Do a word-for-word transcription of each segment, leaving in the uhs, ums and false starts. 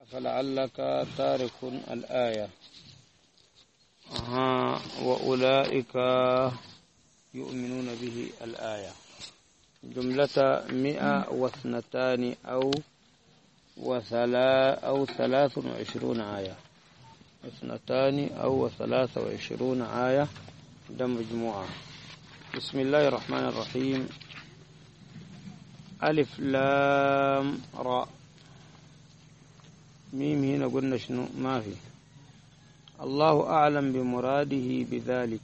فلعلك تارك الآية. أها وأولئك يؤمنون به الآية جملة مئة واثنتان أو وثلا أو ثلاث وعشرون آية، اثنتان أو ثلاث وعشرون آية ده مجموعة. بسم الله الرحمن الرحيم. ألف لام راء ميم. هنا قلنا شنو؟ ما في. الله أعلم بمراده بذلك.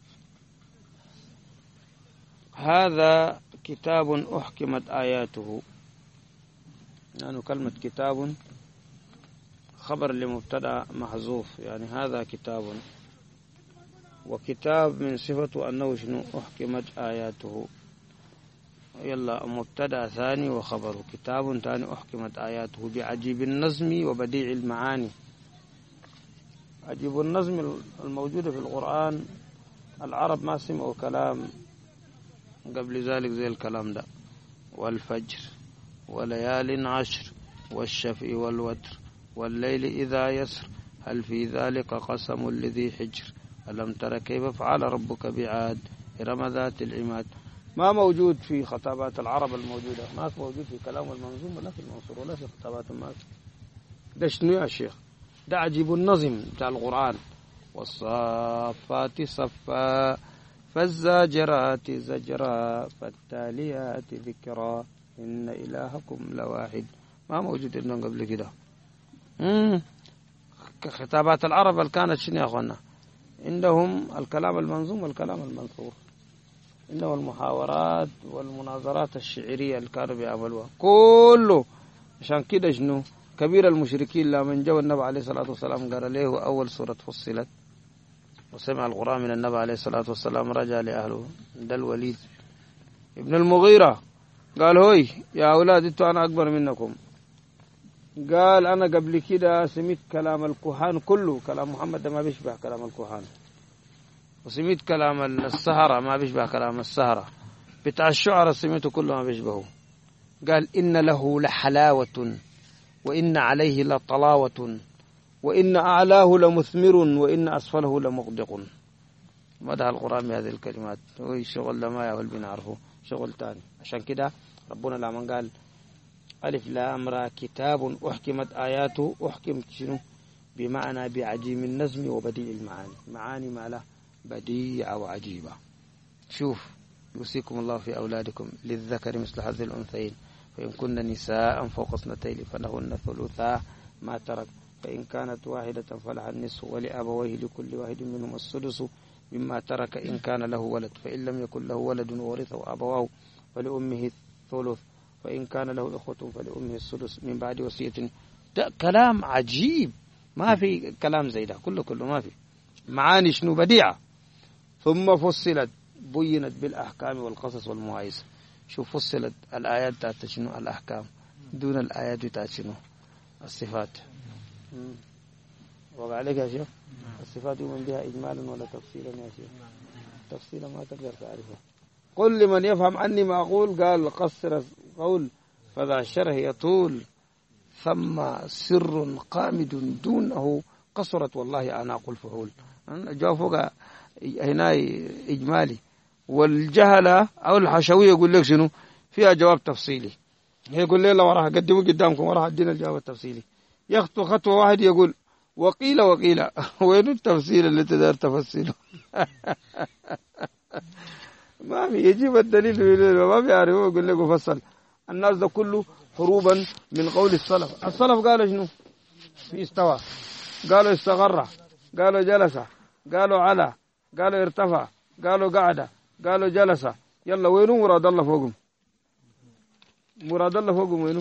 هذا كتاب أحكمت آياته، يعني كلمة كتاب خبر لمبتدأ محذوف، يعني هذا كتاب، وكتاب من صفته أنه شنو؟ أحكمت آياته. يلا مبتدأ ثاني وخبره كتاب ثاني أحكمت آياته بعجيب النظم وبديع المعاني. عجيب النظم الموجودة في القرآن العرب ما سمعوا كلام قبل ذلك زي الكلام ده. والفجر وليال عشر والشفع والوتر والليل إذا يسر هل في ذلك قسم لذي حجر ألم تر كيف فعل ربك بعاد إرم ذات العماد. ما موجود في خطابات العرب الموجودة، ما موجود في كلام المنظوم ولا في المنصور ولا في خطابات الناس. ده شنو يا شيخ؟ ده عجيب النظم بتاع القرآن. والصافات صفا فالزاجرات زجرا فالتاليات ذكرا إن إلهكم لواحد. ما موجود إنهم قبل كده. خطابات العرب اللي كانت شنو يا أخوانا؟ عندهم الكلام المنظوم والكلام المنثور، عندهم المحاورات والمناظرات الشعرية اللي كانوا بيعملوها كله. عشان كده شنو؟ كبير المشركين لما جاء النبي عليه الصلاة والسلام قال له أول سورة فصلت وسمع القرآن من النبي عليه الصلاة والسلام رجع لأهله. ده الوليد ابن المغيرة قال هوي يا أولاد انتوا أنا أكبر منكم. قال أنا قبل كده سمعت كلام الكهان كله، كلام محمد ده ما بيشبه كلام الكهان، وسمعت كلام السهرة ما بيشبه كلام السهرة، بتاع الشعر سمعته كله ما بيشبهه. قال إن له لحلاوة وإن عليه لطلاوة وإن أعلاه لمثمر وإن أسفله لمغدق. مدح القرآن بهذه الكلمات. هو شغل لما يهول بنعرفه شغل تاني. عشان كده ربنا لما قال ألف لام را كتاب أحكمت آياته، أحكمت شنو؟ بمعنى بعجيم النظم وبديع المعاني. معاني ما له بديعة وعجيبة. شوف يوصيكم الله في أولادكم للذكر مثل هذه الأنثيين فإن كن نساء فوق اثنتين فلهن ثلثا ما ترك فإن كانت واحدة فلها النصف ولأبويه لكل واحد منهم السدس مما ترك إن كان له ولد فإن لم يكن له ولد وورثه أبواه فلأمه الثلث فإن كان له إخوة فلأمه السدس من بعد وصية. ده كلام عجيب، ما في كلام زي ده كله كله ما في. معاني شنو؟ بديعة. ثم فصلت بينت بالأحكام والقصص والمواعظ. شوف فصلت الآيات تاعت شنو؟ الأحكام دون الآيات تاعت شنو؟ الصفات. وقع عليك يا شيخ؟ الصفات يؤمن بها إجمالا ولا تفصيلا يا شيخ؟ تفصيلا ما تقدر تعرفه. قل لمن يفهم عني ما أقول قال قصر قول فذا الشرح يطول ثم سر قامد دونه قصرت والله أنا أقول فحول. جاء فوق هنا إجمالي، والجهلة أو الحشوية يقول لك شنو؟ فيها جواب تفصيلي. يقول لي لو راح أقدمه قدامكم وراح أدينا الجواب التفصيلي. يخطو خطوة واحد يقول وقيل وقيل وين التفصيل اللي تقدر تفصيله؟ ما في. يجيب الدليل ما بيعرفه يقول لك فصل. الناس ده كله حروبا من قول السلف. السلف قالوا شنو؟ في استوى، قالوا استغر، قالوا جلس، قالوا على، قالوا ارتفع، قالوا قعد، قالوا جلس. يلا وينو مراد الله فوقهم؟ مراد الله فوقهم وينو؟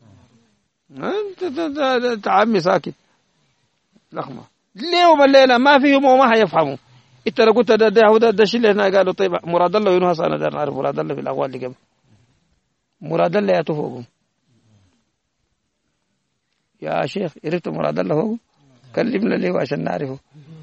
انت تعمي ساكت لخمة اليوم الليلة ما فيهم وما هيفهموا. انت لو قلت ده ده ده, ده شيء هنا قالوا طيب مراد الله وينو؟ هسه انا دار نعرف مراد الله في الاقوال اللي قبل. مراد الله يا فوقهم يا شيخ. عرفت مراد الله فوقهم؟ كلمنا ليه عشان نعرفه.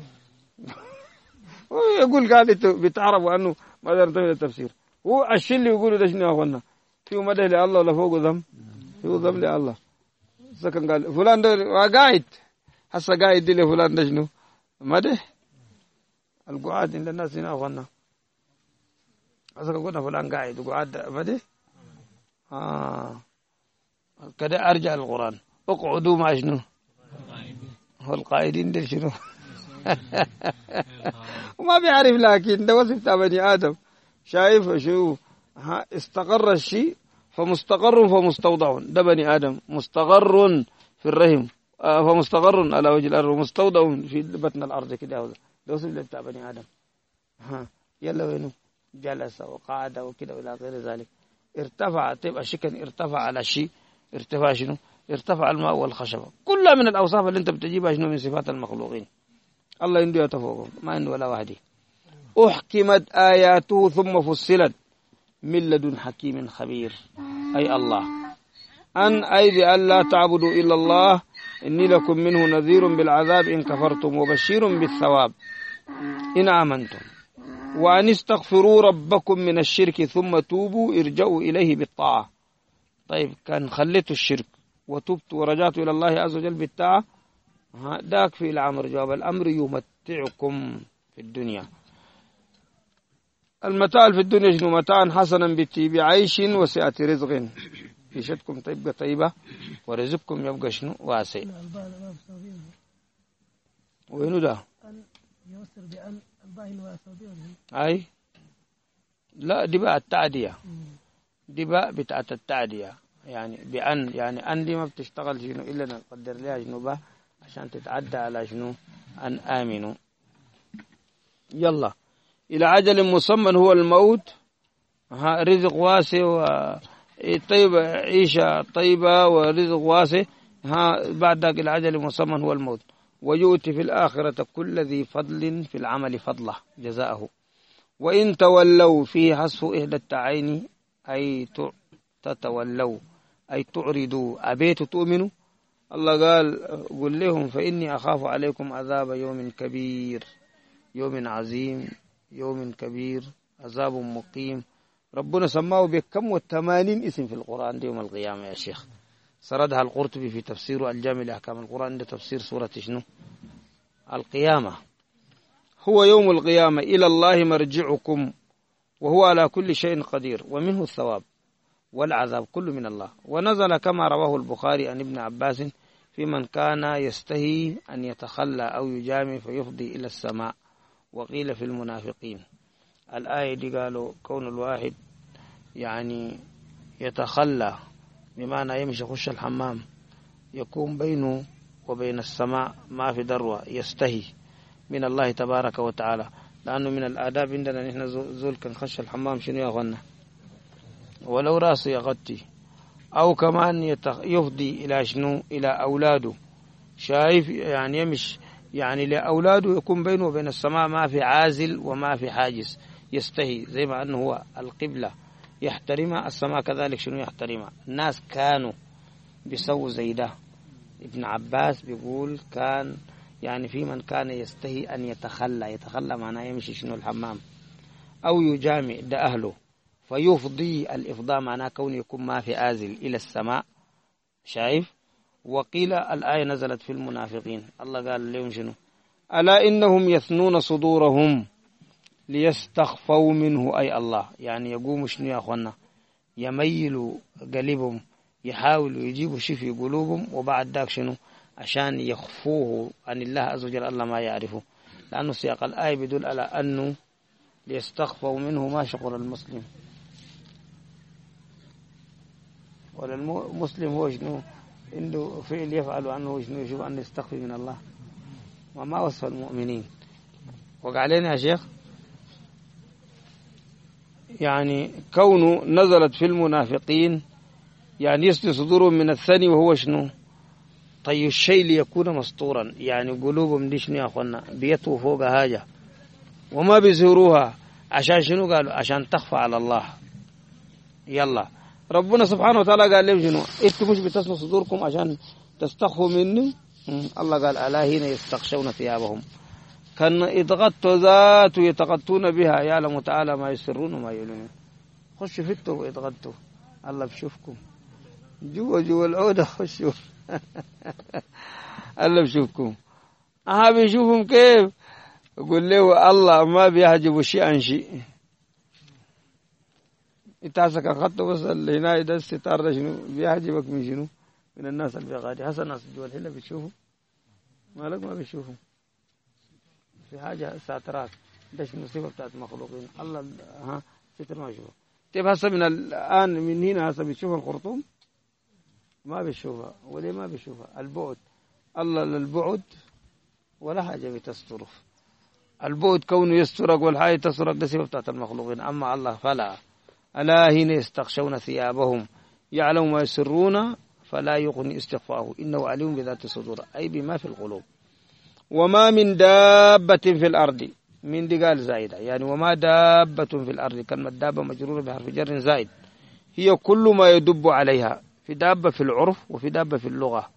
ويقول قال بتعرفوا انه ما يرتبط التفسير. هو الشيء اللي يقولوا ده شنو يا اخوانا؟ فيه مدح لله ولا فوق ذم؟ فيه ذم لله. سكن قال فلان ده قاعد هسه قاعد دي لفلان ده شنو مده القعاد عند الناس هنا أخوانا هسه قلنا فلان قاعد وقعد مده آه كده أرجع القرآن اقعدوا مع شنو هو القائدين دي شنو وما بيعرف لكن ده وصف بتاع بني آدم شايف شو استقر الشيء فمستقر فمستودع ده بني آدم مستقر في الرحم فمستقر على وجه الأرض ومستودع في بطن الأرض كده ده وصف بتاع بني آدم ها يلا وينه جلس وقعد وكده وإلى غير ذلك ارتفع تبقى شكل ارتفع على شيء ارتفاع شنو ارتفع الماء والخشبة كلها من الأوصاف اللي انت بتجيبها شنو من صفات المخلوقين الله عنده يتفوق ما عنده ولا واحد أحكمت آياته ثم فصلت من لدن حكيم خبير أي الله أن أي بأن لا تعبدوا إلا الله إني لكم منه نذير بالعذاب إن كفرتم وبشير بالثواب إن آمنتم وأن استغفروا ربكم من الشرك ثم توبوا ارجعوا إليه بالطاعة طيب كان خليتوا الشرك وتبت ورجعت إلى الله عز وجل بالطاعة داك في الأمر جواب الأمر يمتعكم في الدنيا المتاع في الدنيا شنو متاعا حسنا بطيب عيش وسعة رزق عيشتكم تبقى طيبة ورزقكم يبقى شنو واسع وينو ده يوصل بأن الباهن واسع أي لا دي بقى التعدية دي بقى بتاعت التعدية يعني بأن يعني أن دي ما بتشتغل شنو إلا نقدر لها شنو بقى عشان تتعدى على شنو أن آمنوا يلا إلى عجل مسمى هو الموت ها رزق واسع وطيبة عيشة طيبة ورزق واسع ها بعد ذاك العجل مسمى هو الموت ويؤتي في الآخرة كل ذي فضل في العمل فضله جزاءه وإن تولوا فيه حذف إحدى التعين أي تتولوا أي تعرضوا أبيت تؤمنوا الله قال قل لهم فإني أخاف عليكم عذاب يوم كبير يوم عظيم يوم كبير عذاب مقيم ربنا سماه بكم وثمانين اسم في القرآن يوم القيامة يا شيخ سردها القرطبي في تفسير الجامع لأحكام القرآن ده تفسير سورة شنو القيامة هو يوم القيامة إلى الله مرجعكم وهو على كل شيء قدير ومنه الثواب والعذاب كل من الله ونزل كما رواه البخاري عن ابن عباس في من كان يستهي أن يتخلى أو يجامع فيفضي إلى السماء وقيل في المنافقين الآية دي قالوا كون الواحد يعني يتخلى بمعنى يمشي يخش الحمام يكون بينه وبين السماء ما في ذروة يستهي من الله تبارك وتعالى لأنه من الآداب عندنا نحن زول كان خش الحمام شنو يغنى ولو راسه يغطي أو كمان يفضي إلى شنو إلى أولاده شايف يعني يمشي يعني لأولاده يكون بينه وبين السماء ما في عازل وما في حاجز يستهي زي ما أنه هو القبلة يحترمها السماء كذلك شنو يحترمها الناس كانوا بيسووا زي ده ابن عباس بيقول كان يعني في من كان يستهي أن يتخلى يتخلى معناه يمشي شنو الحمام أو يجامع ده أهله فيفضي الإفضاء معناه كون يكون ما في آزل إلى السماء شايف وقيل الآية نزلت في المنافقين الله قال لهم شنو ألا إنهم يثنون صدورهم ليستخفوا منه أي الله يعني يقوموا شنو يا أخوانا يميلوا قلبهم يحاولوا يجيبوا شيء في قلوبهم وبعد ذاك شنو عشان يخفوه عن الله عز وجل الله ما يعرفه لأنه سياق الآية بيدل على أنه ليستخفوا منه ما شعر المسلم ولا المسلم هو شنو عنده فعل يفعل عنه شنو يشوف أنه يستخفي من الله وما وصف المؤمنين وقع علينا يا شيخ يعني كونه نزلت في المنافقين يعني يسلي صدورهم من الثاني وهو شنو طي الشيء ليكون مسطورا يعني قلوبهم دي شنو يا أخوانا بيتوا فوق حاجة وما بيزهروها عشان شنو قالوا عشان تخفى على الله يلا ربنا سبحانه وتعالى قال لهم شنو انتوا مش بتسنوا صدوركم عشان تستخفوا مني الله قال ألا هنا يستخشون ثيابهم كان يتغطوا ذات ويتغطون بها يعلم تعالى ما يسرون وما يعلنون خشوا فتوا ويتغطوا الله بشوفكم جوا جوا العودة خشوا الله بشوفكم أها بيشوفهم كيف يقول له الله ما بيحجب شيء عن شيء انت هسه كان خدته بس اللي هنا ده الستار ده شنو بيحجبك من شنو من الناس اللي بيغادي هسه الناس الدول هنا بتشوفوا مالك ما بيشوفوا في حاجة ساترات ده شنو صفة بتاعت المخلوقين الله ها ستر ما يشوفه طيب هسه من الآن من هنا هسه بتشوف الخرطوم ما بيشوفها وليه ما بيشوفها البعد الله للبعد ولا حاجة بتستره البعد كونه يسترك والحاجة تسترك ده صفة بتاعت المخلوقين أما الله فلا ألا هنا يستغشون ثيابهم يعلم ما يسرون فلا يغني استخفاءه إنه عليم بذات الصدور أي بما في القلوب وما من دابة في الأرض من دي قال زائدة يعني وما دابة في الأرض كلمة دابة مجرورة بحرف جر زائد هي كل ما يدب عليها في دابة في العرف وفي دابة في اللغة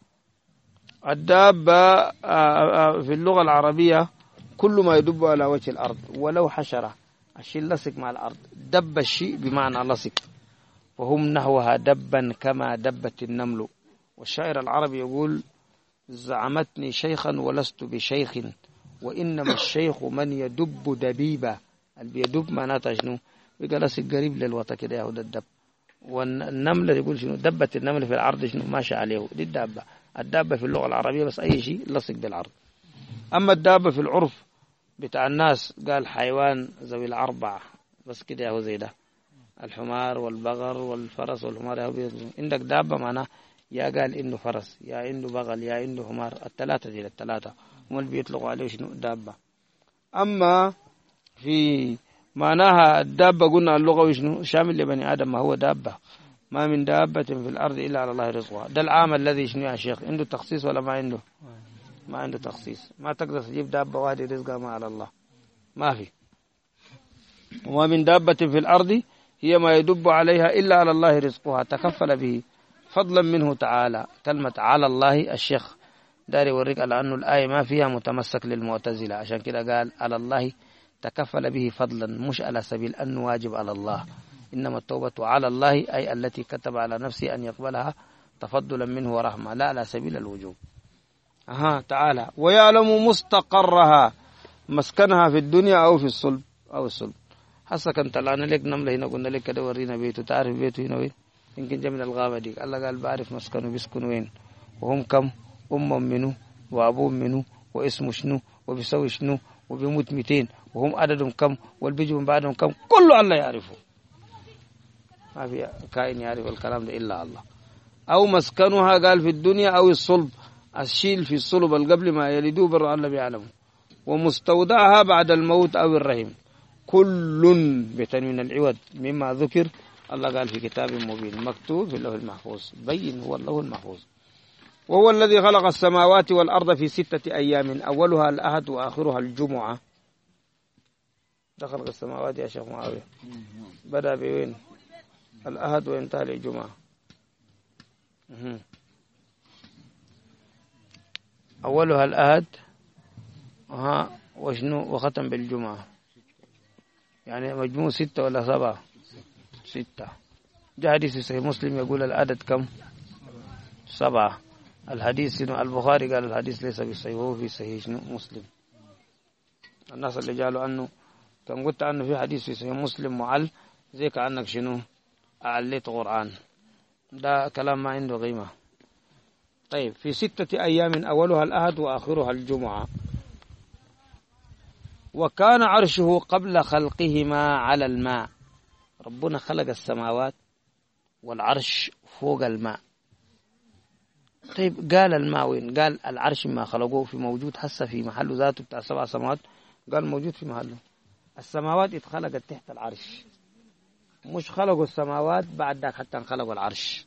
الدابة في اللغة العربية كل ما يدب على وجه الأرض ولو حشرة الشيء لصق مع الأرض دب الشيء بمعنى لصق وهم نحوها دبا كما دبت النمل والشاعر العربي يقول زعمتني شيخا ولست بشيخ وإنما الشيخ من يدب دبيبة اللي بيدب معناتها شنو يبقى لصق قريب للوطا كده ياخد الدب والنملة يقول شنو دبت النمل في العرض شنو ماشي عليه دي الدابة الدابة في اللغة العربية بس أي شيء لصق بالعرض أما الدابة في العرف بتاع الناس قال حيوان ذوي الأربع بس كده ياهو زي ده الحمار والبغر والفرس والحمار ياهو عندك دابة معناه يا قال إنه فرس يا إنه بغل يا إنه حمار الثلاثة دي الثلاثة هم اللي بيطلقوا عليه شنو دابة أما في معناها الدابة قلنا اللغة شنو شامل لبني آدم ما هو دابة ما من دابة في الأرض إلا على الله رزقها ده العام الذي شنو يا شيخ عنده تخصيص ولا ما عنده ما عنده تخصيص ما تقدر تجيب دابة واحدة رزقها ما على الله ما في وما من دابة في الأرض هي ما يدب عليها إلا على الله رزقها تكفل به فضلا منه تعالى كلمة على الله الشيخ داري يوريك على أنه الآية ما فيها متمسك للمعتزلة عشان كده قال على الله تكفل به فضلا مش على سبيل أنه واجب على الله إنما التوبة على الله أي التي كتب على نفسه أن يقبلها تفضلا منه ورحمة لا على سبيل الوجوب أها تعالى ويعلم مستقرها مسكنها في الدنيا أو في الصلب أو الصلب حسا كنت الآن لك نملة هنا قلنا لك كده ورينا بيته تعرف بيته هنا وين يمكن جاء من الغابة دي الله قال بعرف مسكنه بيسكن وين وهم كم أم منه وأبوه منه واسمه شنو وبيسوي شنو وبيموت مئتين وهم عددهم كم والبيجوا من بعدهم كم كله الله يعرفه ما في كائن يعرف الكلام ده إلا الله أو مسكنها قال في الدنيا أو الصلب الشيل في الصلب قبل ما يلدوه بر الله بيعلمه ومستودعها بعد الموت أو الرحم كل بتنوين العوض مما ذكر الله قال في كتاب مبين مكتوب في اللوح المحفوظ بين هو اللوح المحفوظ وهو الذي خلق السماوات والأرض في ستة أيام أولها الأحد وآخرها الجمعة ده خلق السماوات يا شيخ معاوية بدأ بوين الأحد وانتهى للجمعة أولها الأحد ها وشنو وختم بالجمعة يعني مجموع ستة ولا سبعة ستة جاء حديث صحيح مسلم يقول العدد كم سبعة الحديث البخاري قال الحديث ليس بالصحيح وهو في صحيح مسلم الناس اللي قالوا أنه كان قلت أنه في حديث في صحيح مسلم معل زي كأنك شنو أعليت قرآن ده كلام ما عنده قيمة طيب في ستة أيام أولها الأحد وآخرها الجمعة وكان عرشه قبل خلقهما على الماء ربنا خلق السماوات والعرش فوق الماء طيب قال الماء وين قال العرش ما خلقوه في موجود حسه في محله ذاته بتاع سبع سماوات قال موجود في محله السماوات اتخلقت تحت العرش مش خلقوا السماوات بعد ذاك حتى خلقوا العرش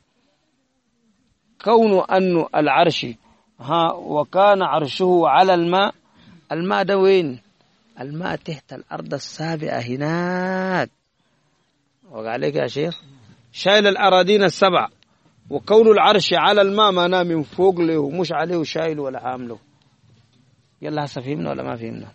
كونه أنه العرش ها وكان عرشه على الماء الماء ده وين الماء تحت الأرض السابعة هناك وقال لك يا شيخ شايل الأراضين السبع وكون العرش على الماء معناه من فوق له مش عليه شايل ولا حامله يلا هسه فهمنا ولا ما فهمنا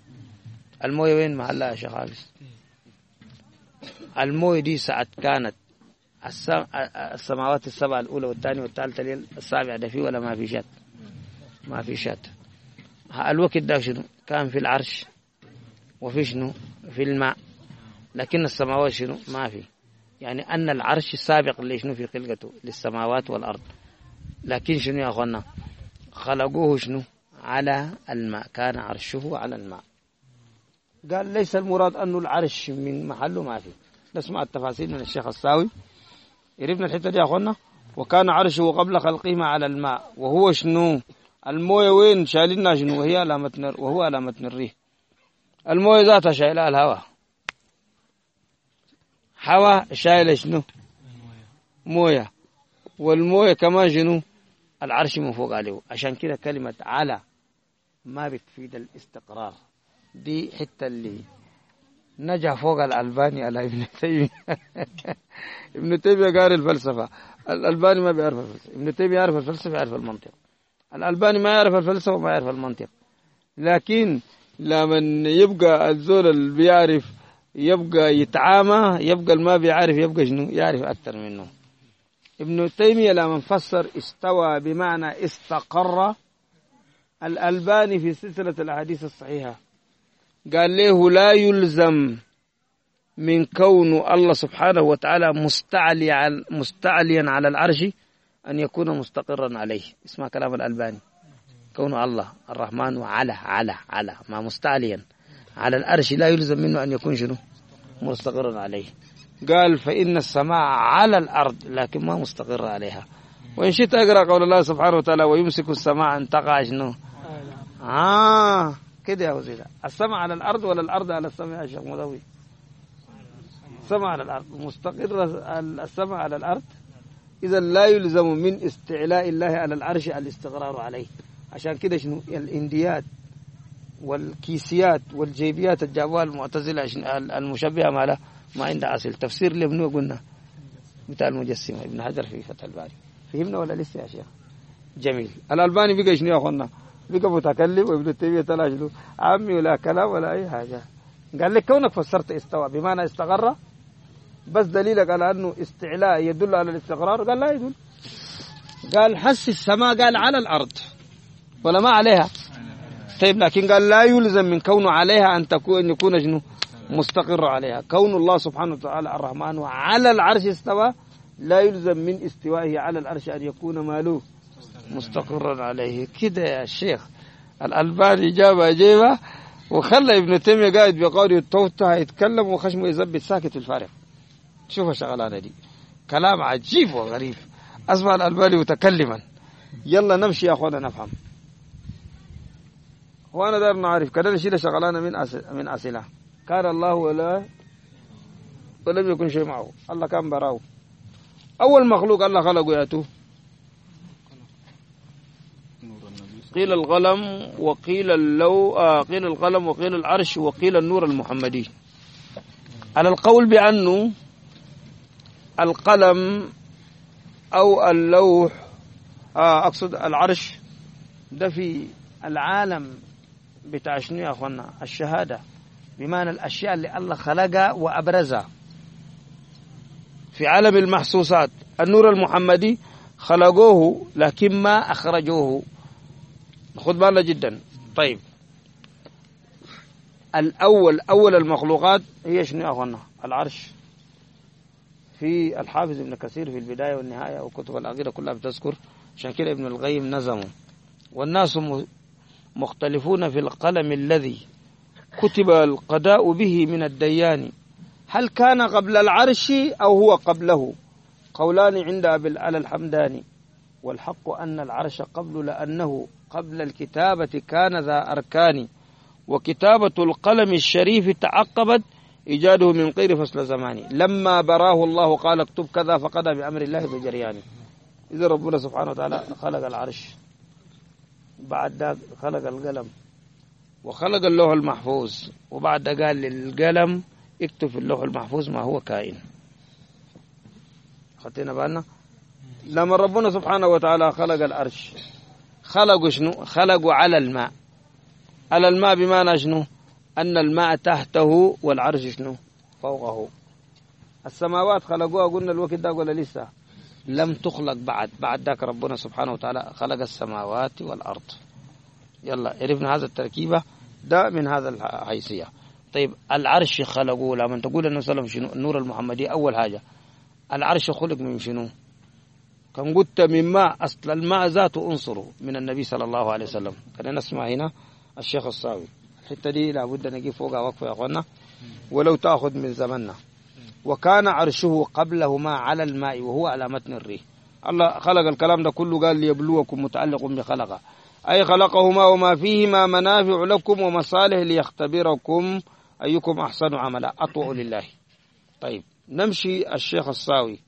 المويه وين محلها يا شيخ حافظ المويه دي ساعة كانت السماوات السبع الأولى والثانية والثالثة السابعة ده فيه ولا ما في شات؟ ما في شات. الوقت ده شنو؟ كان في العرش وفي شنو؟ في الماء. لكن السماوات شنو؟ ما في. يعني أن العرش سابق اللي شنو في خلقته للسماوات والأرض. لكن شنو يا أخوانا؟ خلقوه شنو؟ على الماء، كان عرشه على الماء. قال ليس المراد أنه العرش من محله ما في. نسمع التفاصيل من الشيخ الساوي. يعرفنا الحتة دي يا أخوانا. وكان عرشه قبل خلقهما على الماء، وهو شنو؟ المويه وين شايلنا شنو؟ وهي على متن وهو على متن الريح. المويه ذاتها شايلها الهواء. هواء شايله شنو؟ مويه. والمويه كمان شنو؟ العرش من فوق عليه. عشان كده كلمة على ما بتفيد الاستقرار. دي حتة اللي نجح فوق الألباني على ابن تيمية. ابن تيمية قاري الفلسفة، الألباني ما بيعرف الفلسفة. ابن تيمية يعرف الفلسفة يعرف المنطق. الألباني ما يعرف الفلسفة وما يعرف المنطق. لكن لما يبقى الزول اللي بيعرف يبقى يتعامى، يبقى اللي ما بيعرف يبقى شنو؟ يعرف أكثر منه. ابن تيمية لما فسر استوى بمعنى استقر، الألباني في سلسلة الأحاديث الصحيحة قال له لا يلزم من كون الله سبحانه وتعالى مستعلي مستعليا على العرش أن يكون مستقرا عليه. اسمع كلام الألباني. كون الله الرحمن وعلى على على ما مستعليا على العرش لا يلزم منه أن يكون شنو؟ مستقرا عليه. قال فإن السماء على الأرض لكن ما مستقر عليها. وإن شئت أقرأ قول الله سبحانه وتعالى ويمسك السماء أن تقع شنو؟ آه كده يا وزير. السماء على الأرض ولا الأرض على السماء يا شيخ مضوي؟ السماء على الأرض. مستقر السماء على الأرض. إذا لا يلزم من استعلاء الله على العرش الاستقرار عليه. عشان كده شنو؟ الانديات والكيسيات والجيبيات الجابوها المعتزلة المشبهة ما له ما عنده أصل. تفسير لابنه قلنا بتاع المجسمة ابن حجر في فتح الباري. فهمنا ولا لسه يا شيخ؟ جميل. الألباني بقى شنو يا أخوانا؟ بقى متكلم. وابن تيمية طلع شنو؟ عمي ولا كلام ولا أي حاجة. قال لك كونك فسرت استوى بمعنى استقر بس دليلك على أنه استعلاء يدل على الاستقرار؟ قال لا يدل. قال حس السماء قال على الأرض ولا ما عليها؟ طيب لكن قال لا يلزم من كونه عليها أن تكون يكون شنو؟ مستقر عليها. كون الله سبحانه وتعالى الرحمن وعلى العرش استوى لا يلزم من استوائه على العرش أن يكون ماله مستقرا عليه. كده يا شيخ الألباني جاب أجيبه وخلى ابن تيمية قاعد بقول التوتة يتكلم وخشمه يزبط ساكت في الفارغ. شوف الشغلانة دي كلام عجيب وغريب. أسمع الألباني متكلما. يلا نمشي يا أخوانا نفهم. وأنا دار نعرف كده نشيل شغلانة من أسل من أسئلة. كان الله ولا ولم يكن شيء معه. الله كان براو. أول مخلوق الله خلقه ياتوه. قيل القلم وقيل اللو آه قيل القلم وقيل العرش وقيل النور المحمدي. على القول بأنه القلم أو اللوح آه أقصد العرش ده في العالم بتاع شنو يا أخوانا؟ الشهادة. بمعنى الأشياء اللي الله خلقها وأبرزها في عالم المحسوسات. النور المحمدي خلقوه لكن ما أخرجوه. خذ بالنا جدا. طيب الأول أول المخلوقات هي شنو يا أخوانا؟ العرش. في الحافظ ابن كثير في البداية والنهاية وكتب العقيدة كلها بتذكر. عشان كده ابن القيم نظمه. والناس مختلفون في القلم الذي كتب القضاء به من الديان هل كان قبل العرش أو هو قبله؟ قولان عند أبي العلا الحمداني. والحق أن العرش قبل لأنه قبل الكتابة كان ذا أركان وكتابة القلم الشريف تعقبت إيجاده من غير فصل زماني لما براه الله قال اكتب كذا فقضى بأمر الله بجرياني. إذا ربنا سبحانه وتعالى خلق العرش بعد ذلك خلق القلم وخلق اللوح المحفوظ وبعد قال للقلم اكتب في اللوح المحفوظ ما هو كائن. خدتنا بالنا؟ لما ربنا سبحانه وتعالى خلق العرش خلقوا شنو؟ خلقوا على الماء. على الماء بمعنى شنو؟ أن الماء تحته والعرش شنو؟ فوقه. السماوات خلقوها قلنا الوقت ده ولا لسه؟ لم تخلق بعد بعد ذاك ربنا سبحانه وتعالى خلق السماوات والأرض. يلا عرفنا هذا التركيبة ده من هذا الحيثية. طيب العرش خلقوه لما تقول النبي صلى الله عليه وسلم النور المحمدي أول حاجة العرش خلق من شنو؟ كان قلت من ماء، أصل الماء ذاته أنصره من النبي صلى الله عليه وسلم. كان نسمع هنا الشيخ الصاوي الحتة دي لابد نجي فوقها وقفة يا أخوانا ولو تأخذ من زمننا. وكان عرشه قبلهما على الماء وهو على متن الريح. الله خلق الكلام ده كله قال ليبلوكم متعلق بخلقه، أي خلقهما وما فيهما منافع لكم ومصالح ليختبركم أيكم أحسن عملا أطوع لله. طيب نمشي الشيخ الصاوي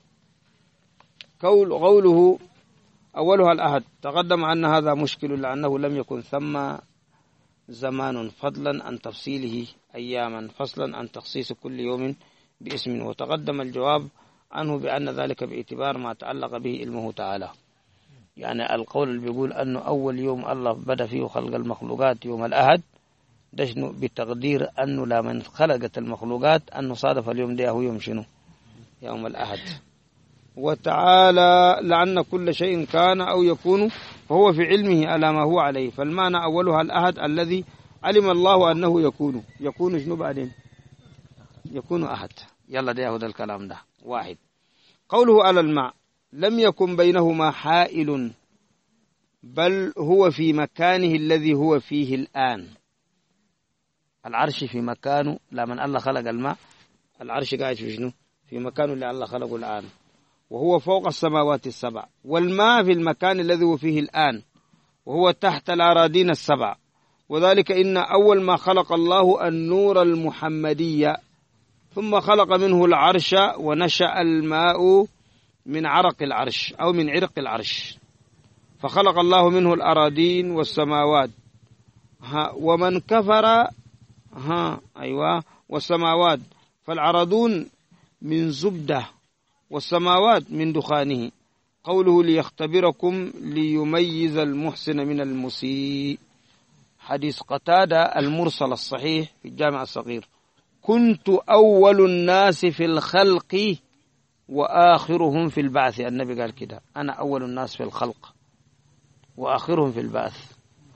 قول قوله أولها الأحد تقدم أن هذا مشكل لأنه لم يكن ثم زمان فضلا عن تفصيله أياما فصلا عن تخصيص كل يوم باسم، وتقدم الجواب عنه بأن ذلك باعتبار ما تعلق به علمه تعالى. يعني القول اللي بيقول أنه أول يوم الله بدأ فيه خلق المخلوقات يوم الأحد ده شنو بتقدير أنه لمن خلقت المخلوقات أنه صادف اليوم ده هو يوم شنو؟ يوم الأحد. وتعالى لأن كل شيء كان أو يكون فهو في علمه على ما هو عليه، فالمعنى أولها الأحد الذي علم الله أنه يكون. يكون شنو بعدين؟ يكون أحد. يلا ده هذا الكلام ده واحد. قوله على الماء لم يكن بينهما حائل بل هو في مكانه الذي هو فيه الآن. العرش في مكانه لمن الله خلق الماء العرش قاعد في شنو؟ في مكانه اللي الله خلقه الآن وهو فوق السماوات السبع، والماء في المكان الذي هو فيه الآن وهو تحت الأراضين السبع. وذلك إن أول ما خلق الله النور المحمدية ثم خلق منه العرش ونشأ الماء من عرق العرش أو من عرق العرش، فخلق الله منه الأراضين والسماوات. ها ومن كفر ها أيوة والسماوات فالعرضون من زبدة والسماوات من دخانه. قوله ليختبركم ليميز المحسن من المسيء. حديث قتادة المرسل الصحيح في الجامع الصغير كنت أول الناس في الخلق وآخرهم في البعث. النبي قال كده أنا أول الناس في الخلق وآخرهم في البعث.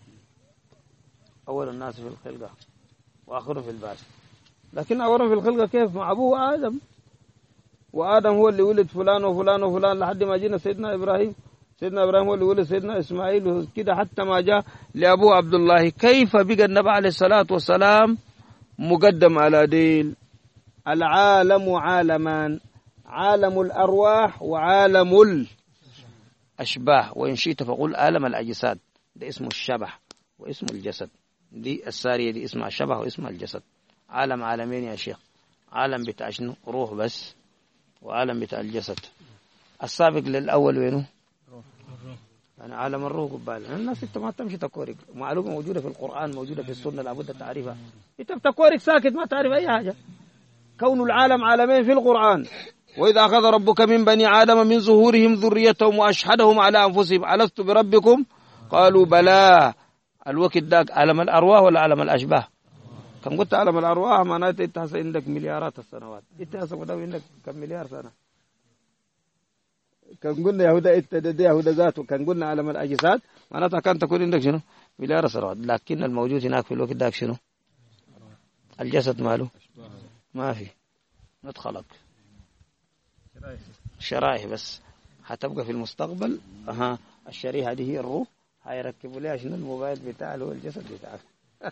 أول الناس في الخلق وآخرهم في البعث، لكن أولهم في الخلق كيف؟ مع أبوه آدم، وآدم هو اللي ولد فلان وفلان وفلان لحد ما جينا سيدنا إبراهيم. سيدنا إبراهيم هو اللي ولد سيدنا إسماعيل كده حتى ما جاء لأبوه عبد الله. كيف بقى النبي عليه الصلاة والسلام مقدم على ديل؟ العالم عالمان، عالم الأرواح وعالم الأشباه، وإن شئت فقل عالم الأجساد. ده اسمه الشبح واسمه الجسد. دي السارية دي اسمها الشبح واسمها الجسد. عالم عالمين يا شيخ، عالم بتاع شنو؟ روح بس، وعالم بتاع الجسد. السابق للأول وينه؟ يعني عالم الروح قبال. الناس انت ما تمشي تكورك، معلومة موجودة في القرآن موجودة في السنة لابد تعرفها. انت بتكورك ساكت ما تعرف أي حاجة. كون العالم عالمين في القرآن. وإذا أخذ ربك من بني آدم من ظهورهم ذريتهم وأشهدهم على أنفسهم ألست بربكم قالوا بلى. الوقت داك عالم الأرواح ولا عالم الأشباه؟ كم قلت عالم الأرواح معناته انت هسه عندك مليارات السنوات. انت هسه عندك كم مليار سنة. كان قلنا يهودا اتدد يهودا ذاته كان قلنا عالم الأجساد معناتها كان تكون عندك شنو؟ مليار سنوات. لكن الموجود هناك في الوقت داك شنو؟ الجسد ماله؟ ما في، ما اتخلق، شرائح بس هتبقى في المستقبل. اها الشريحة دي هي الروح، هيركبوا لها شنو؟ الموبايل بتاعه اللي هو الجسد بتاعه.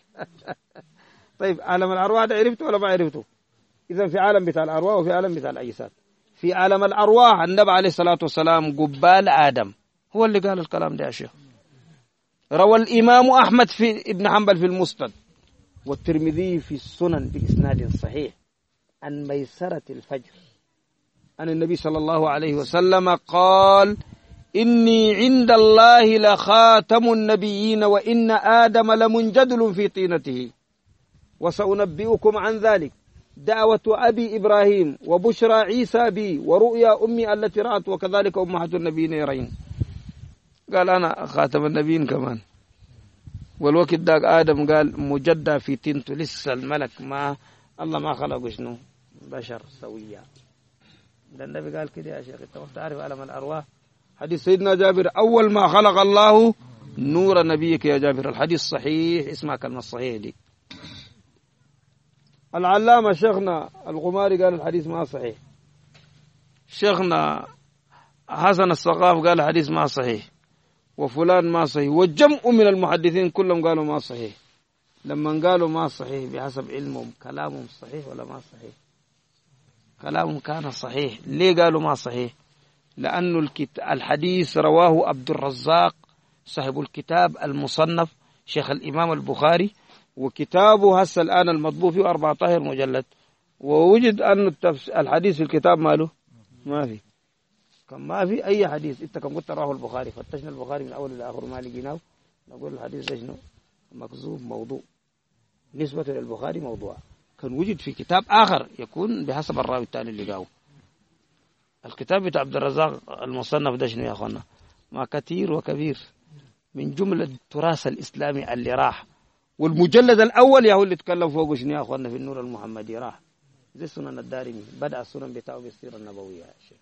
طيب عالم الأرواح ده عرفته ولا ما عرفته؟ إذا في عالم بتاع الأرواح وفي عالم بتاع الأجساد. في عالم الأرواح النبي عليه الصلاة والسلام قبال آدم هو اللي قال الكلام ده يا شيخ. روى الإمام أحمد في ابن حنبل في المسند والترمذي في السنن بإسناد صحيح عن ميسرة الفجر عن النبي صلى الله عليه وسلم قال إني عند الله لخاتم النبيين وإن آدم لمنجدل في طينته وسأنبئكم عن ذلك. دعوة أبي إبراهيم وبشرى عيسى بي ورؤيا أمي التي رأت وكذلك أمهات النبيين يرين. قال أنا خاتم النبيين كمان. والوقت داك آدم قال مجدى في طينته، لسه الملك ما الله ما خلق شنو؟ بشر سويا. ده النبي قال كده يا شيخ، انت ما بتعرف عالم الارواح. حديث سيدنا جابر اول ما خلق الله نور نبيك يا جابر، الحديث صحيح، اسمع كلمه صحيح دي. العلامه شيخنا الغماري قال الحديث ما صحيح، شيخنا حسن السقاف قال الحديث ما صحيح، وفلان ما صحيح، والجمع من المحدثين كلهم قالوا ما صحيح. لما قالوا ما صحيح بحسب علمهم كلامهم صحيح ولا ما صحيح؟ كلامهم كان صحيح. ليه قالوا ما صحيح؟ لأنه الحديث رواه عبد الرزاق صاحب الكتاب المصنف شيخ الإمام البخاري، وكتابه هسه الآن المطبوع فيه أربعة عشر مجلد، ووجد أن الحديث في الكتاب ماله ما في، كان ما في أي حديث. أنت كم قلت رواه البخاري، فتشنا البخاري من أول إلى آخر ما لقيناه، نقول الحديث ده شنو؟ مكذوب، موضوع، نسبة للبخاري موضوع. كان وجد في كتاب آخر يكون بحسب الراوي الثاني اللي قاله. الكتاب بتاع عبد الرزاق المصنف ده شنو يا أخوانا؟ ما كثير وكبير من جملة التراث الإسلامي اللي راح، والمجلد الأول يا هو اللي تكلم فوقه شنو يا أخوانا في النور المحمدي راح، زي سنن الدارمي، بدأ السنن بتاعه بالسيرة النبوية يا شيخ.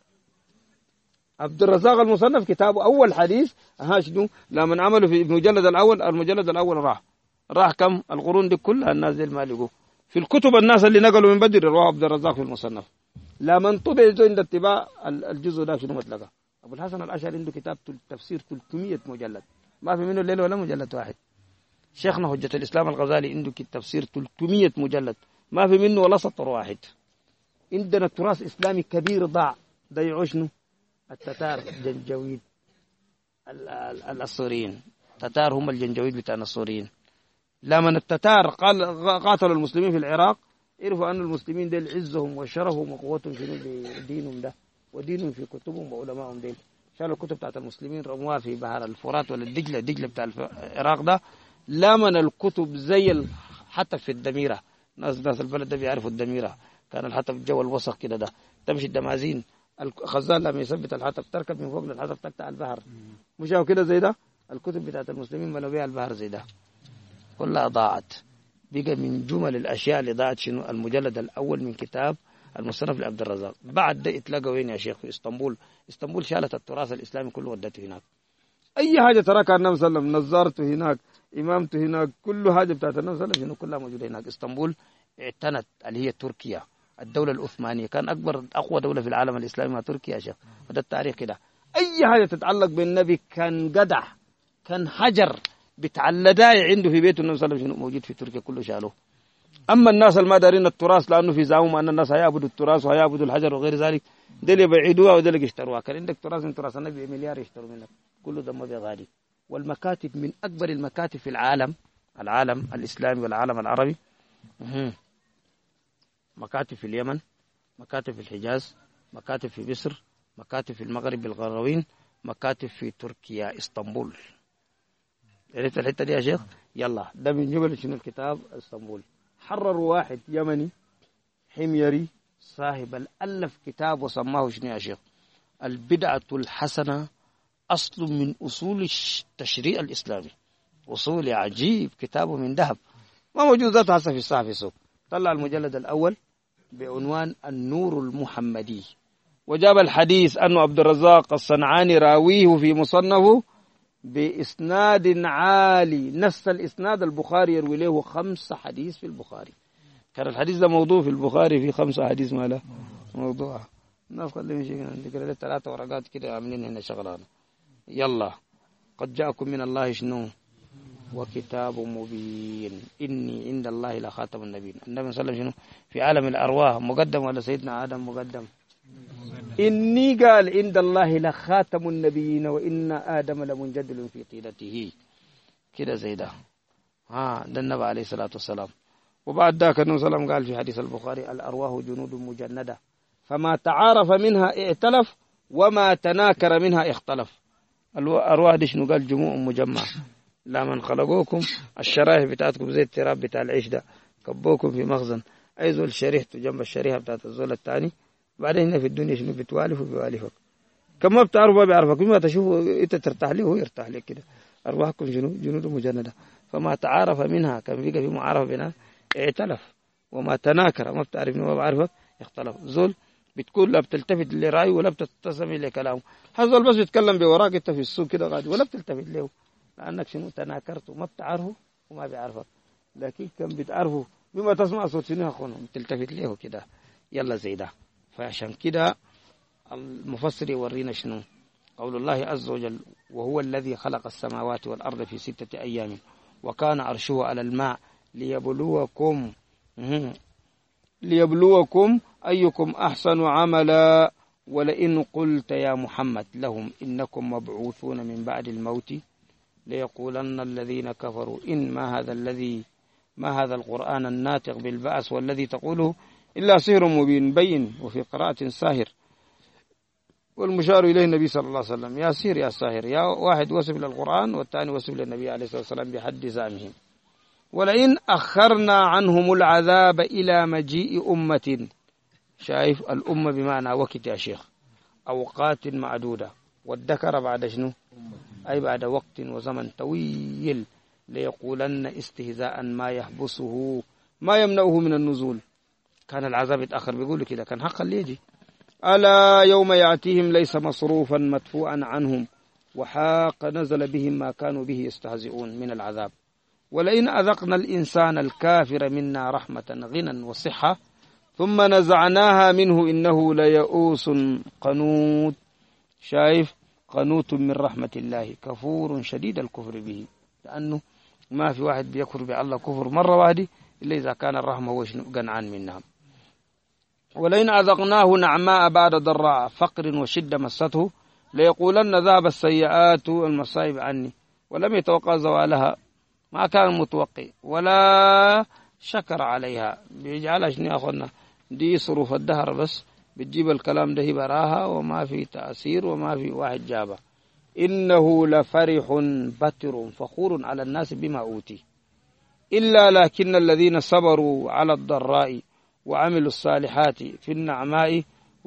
عبد الرزاق المصنف كتابه أول حديث ها شنو؟ لما عملوا في المجلد الأول، المجلد الأول راح راح كم؟ القرون دي كلها الناس دي ما لقوا في الكتب، الناس اللي نقلوا من بدر رواه عبد الرزاق في المصنف. لما طبع عند اتباع الجزء ده شنو مطلقه؟ أبو الحسن الأشعري عنده كتاب تفسير ثلاثمية مجلد، ما في منه الليل ولا مجلد واحد. شيخنا حجة الإسلام الغزالي عنده تفسير ثلاثمية مجلد، ما في منه ولا سطر واحد. عندنا تراث إسلامي كبير ضاع، ضيعوا شنو؟ التتار، الجنجويد، الأسوريين. التتار هم الجنجويد بتاع الأسوريين. لما التتار قال قاتلوا المسلمين في العراق، عرفوا أن المسلمين ديل عزهم وشرفهم وقوتهم شنو بدينهم ده، ودينهم في كتبهم وعلمائهم ديل. شالوا الكتب بتاعت المسلمين رموها في بحر الفرات ولا الدجلة، الدجلة بتاع العراق ده. لمن الكتب زي حتى في الدميرة، ناس ناس البلد ده بيعرفوا الدميرة، كان الحتى في الجو الوسخ كده ده، تمشي الدمازين الخزان لما يثبت الحتف تركب من فوق للحتف تقطع البحر، مش كده زي ده. الكتب بتاعت المسلمين ملوا بها البحر زي ده، كلها ضاعت. بقى من جمل الأشياء اللي ضاعت شنو؟ المجلد الأول من كتاب المصنف لعبد الرزاق. بعد ده اتلقى وين يا شيخ؟ في اسطنبول. اسطنبول شالت التراث الإسلامي كله ودته هناك. أي حاجة تراك النبي صلى الله عليه وسلم، نزارته هناك، إمامته هناك، كل حاجة بتاعت النبي صلى الله عليه وسلم كلها موجودة هناك. اسطنبول اعتنت اللي هي تركيا، الدولة العثمانية، كان أكبر أقوى دولة في العالم الإسلامي مع تركيا يا شيخ، وده التاريخ كده. أي حاجة تتعلق بالنبي كان قدح، كان حجر بتاع اللدايع عنده في بيته النبي صلى الله عليه وسلم موجود في تركيا كله شالوه. أما الناس اللي ما دارين التراث لأنه في زعمهم أن الناس هيعبدوا التراث وهيعبدوا الحجر وغير ذلك، دول يبعدوها ودول يشتروها. كان عندك تراث من تراث النبي مليار يشتروا منك، كله دم بغالي. والمكاتب من أكبر المكاتب في العالم، العالم الإسلامي والعالم العربي، مكاتب في اليمن، مكاتب في الحجاز، مكاتب في مصر، مكاتب في المغرب بالقروين، مكاتب في تركيا اسطنبول. عرفت الحته دي يا شيخ؟ يلا ده من جمل شنو الكتاب اسطنبول. حرروا واحد يمني حميري صاحب الألف كتاب وسماه شنو يا شيخ؟ البدعة الحسنة أصل من أصول التشريع الإسلامي. أصول عجيب، كتابه من ذهب، ما موجود ذاته هسه في الساعة في السوق. طلع المجلد الأول بعنوان النور المحمدي، وجاب الحديث أنه عبد الرزاق الصنعاني راويه في مصنفه بإسناد عالي، نفس الإسناد البخاري يروي له خمسة حديث في البخاري. كان الحديث ده موضوع في البخاري، في خمسة حديث ما له موضوع. الناس قال لي مش نقرأ له ثلاثة ورقات كده عاملين هنا شغلانة. يلا قد جاءكم من الله شنو؟ وكتاب مبين إني عند الله لخاتم النبيين. النبي صلى الله عليه وسلم شنو؟ في عالم الأرواح مقدم ولا سيدنا آدم مقدم؟ إني قال عند الله لخاتم النبيين وإن آدم لمنجدل في طينته، كده زي ده. ها ده النبي عليه الصلاة والسلام. وبعد ذاك النبي صلى الله عليه وسلم قال في حديث البخاري الأرواح جنود مجندة فما تعارف منها ائتلف وما تناكر منها اختلف. الأرواح دي شنو؟ قال جموع مجمع. لا من خلقوكم الشرايح بتاعتكم زي التراب بتاع العيش ده، كبوكم في مخزن، أي زول شريحته جنب الشريحة بتاعت الزول الثاني، بعدين هنا في الدنيا شنو؟ بتوالف وبيوالفك. كما بتعرف ما بيعرفك، بما تشوفه انت ترتاح له وهو يرتاح لك كده. أرواحكم شنو؟ جنود مجندة فما تعارف منها، كان بيقى في معارف بينها ائتلف، وما تناكر ما بتعرفني وما بعرفك اختلف. زول بتكون لا بتلتفت لرأيه ولا بتستمع لكلامه. هذا بس بيتكلم بوراك انت في السوق كده غادي ولا بتلتفت له، لأنك شنو تناكرته ما بتعرفه وما بيعرفك. لكن كان بتعرفه بما تسمع صوت شنو أخونا بتلتفت له كده يلا زي ده. فعشان كده المفسر يورينا شنو قول الله عز وجل: وهو الذي خلق السماوات والأرض في ستة أيام وكان عرشه على الماء ليبلوكم ليبلوكم أيكم أحسن عملا ولئن قلت يا محمد لهم إنكم مبعوثون من بعد الموت ليقولن الذين كفروا إن ما هذا الذي ما هذا القرآن الناطق بالبعث والذي تقوله إلا سحر مبين بين. وفي قراءة ساهر، والمشار إليه النبي صلى الله عليه وسلم: يا سير يا ساهر. يا واحد وصف للقرآن والثاني وصف للنبي عليه الصلاة والسلام بحد زعمهم. ولئن أخرنا عنهم العذاب إلى مجيء أمة، شايف الأمة بمعنى وقت يا شيخ، أوقات معدودة، والذكر بعد شنو؟ أي بعد وقت وزمن طويل. ليقولن استهزاء ما يحبسه ما يمنعه من النزول. كان العذاب يتأخر بيقول كده كان حقا ليجي. ألا يوم يأتيهم ليس مصروفا مدفوعا عنهم وحاق نزل بهم ما كانوا به يستهزئون من العذاب. ولئن أذقنا الإنسان الكافر منا رحمة غنى وصحة ثم نزعناها منه إنه ليئوس قنوط. شايف قنوط من رحمة الله كفور شديد الكفر به، لأنه ما في واحد بيكفر بالله كفر مرة واحدة إلا إذا كان الرحمة هو قنعان منها. ولئن أذقناه نعماء بعد ضراء فقر وشدة مسته ليقولن ذهب السيئات والمصائب عني ولم يتوقع زوالها، ما كان متوقع ولا شكر عليها. بيجعلها شنو يا أخونا دي صروف الدهر بس بتجيب الكلام ده براها وما في تأثير وما في واحد جابه. إنه لفرح بتر فخور على الناس بما أوتي إلا لكن الذين صبروا على الضراء وعملوا الصالحات في النعماء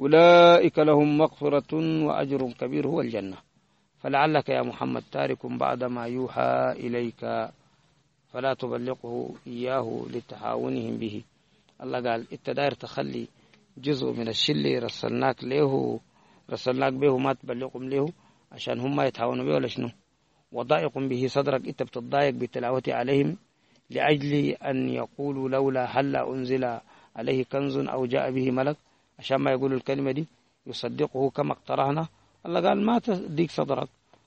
أولئك لهم مغفرة وأجر كبير هو الجنة. فلعلك يا محمد تارك بعد ما يوحى إليك فلا تبلغه إياه لتعاونهم به. الله قال إنت داير تخلي جزء من الشل رسلناك له رسلناك به ما تبلغهم له عشان هم يتعاونوا به ولا شنو؟ وضائق به صدرك إنت بتضايق بتلاوته عليهم لأجل أن يقولوا لولا هل أنزل عليه كنز أو جاء به ملك، عشان ما يقولوا الكلمة دي يصدقه كما اقترحنا. الله قال ما تضيق صدرك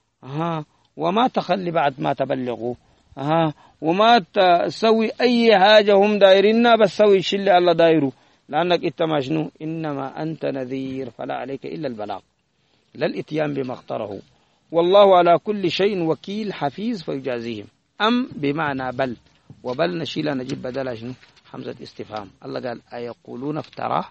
أها وما تخلي بعد ما تبلغوا أها وما تسوي أي حاجة هم دايرينها بس سوي الشيء اللي الله دايره، لأنك إنت ما شنو إنما أنت نذير فلا عليك إلا البلاغ لا الإتيان بما اختاره. والله على كل شيء وكيل حفيظ فيجازيهم. أم بمعنى بل، وبل نشيل نجيب بدلا شنو حمزة استفهام. الله قال أيقولون افتراه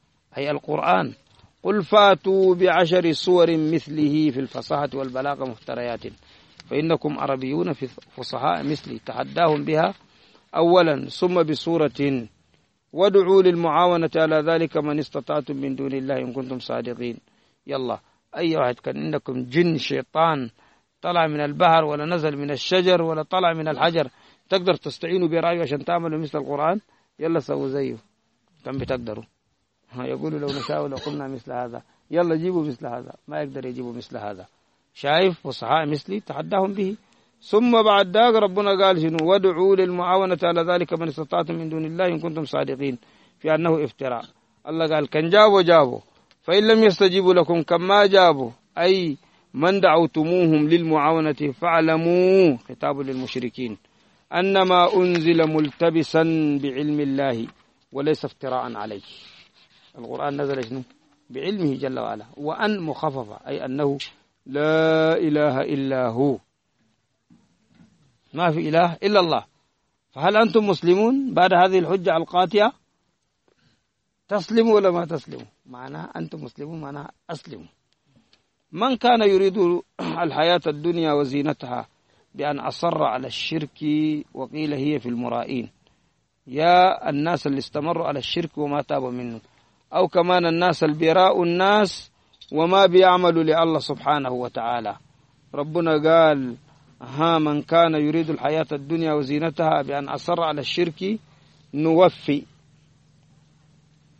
أي القرآن قل فاتوا بعشر صور مثله في الفصاحة والبلاغة مفتريات فإنكم عربيون في فصحاء مثلي تحداهم بها أولا ثم بصورة وادعوا للمعاونة على ذلك من استطعتم من دون الله إن كنتم صادقين. يلا أي واحد كان عندكم جن شيطان طلع من البحر ولا نزل من الشجر ولا طلع من الحجر تقدر تستعينوا برأيه عشان تعملوا مثل القرآن، يلا سووا زيه كم بتقدروا. يقولوا لو نشاء لقلنا مثل هذا، يلا جيبوا مثل هذا، ما يقدر يجيبوا مثل هذا. شايف فصحاء مثلي تحداهم به. ثم بعد ذلك ربنا قال شنو وادعوا للمعاونة على ذلك من استطعتم من دون الله إن كنتم صادقين في أنه افتراء. الله قال كان جابوا جابوا فإن لم يستجيبوا لكم كما جابوا أي من دعوتموهم للمعاونة فاعلموا خطاب للمشركين أنما أنزل ملتبسا بعلم الله وليس افتراء عليه. القرآن نزل شنو بعلمه جل وعلا، وأن مخففة أي أنه لا إله إلا هو، ما في إله إلا الله. فهل أنتم مسلمون بعد هذه الحجة القاطعة؟ تسلموا ولا ما تسلموا؟ معناها أنتم مسلمون معناها أسلموا. من كان يريد الحياة الدنيا وزينتها بأن أصر على الشرك وقيل هي في المرائين، يا الناس اللي استمروا على الشرك وما تابوا منه، أو كمان الناس البراء الناس وما بيعملوا لله سبحانه وتعالى. ربنا قال ها من كان يريد الحياة الدنيا وزينتها بأن أصر على الشرك نوفي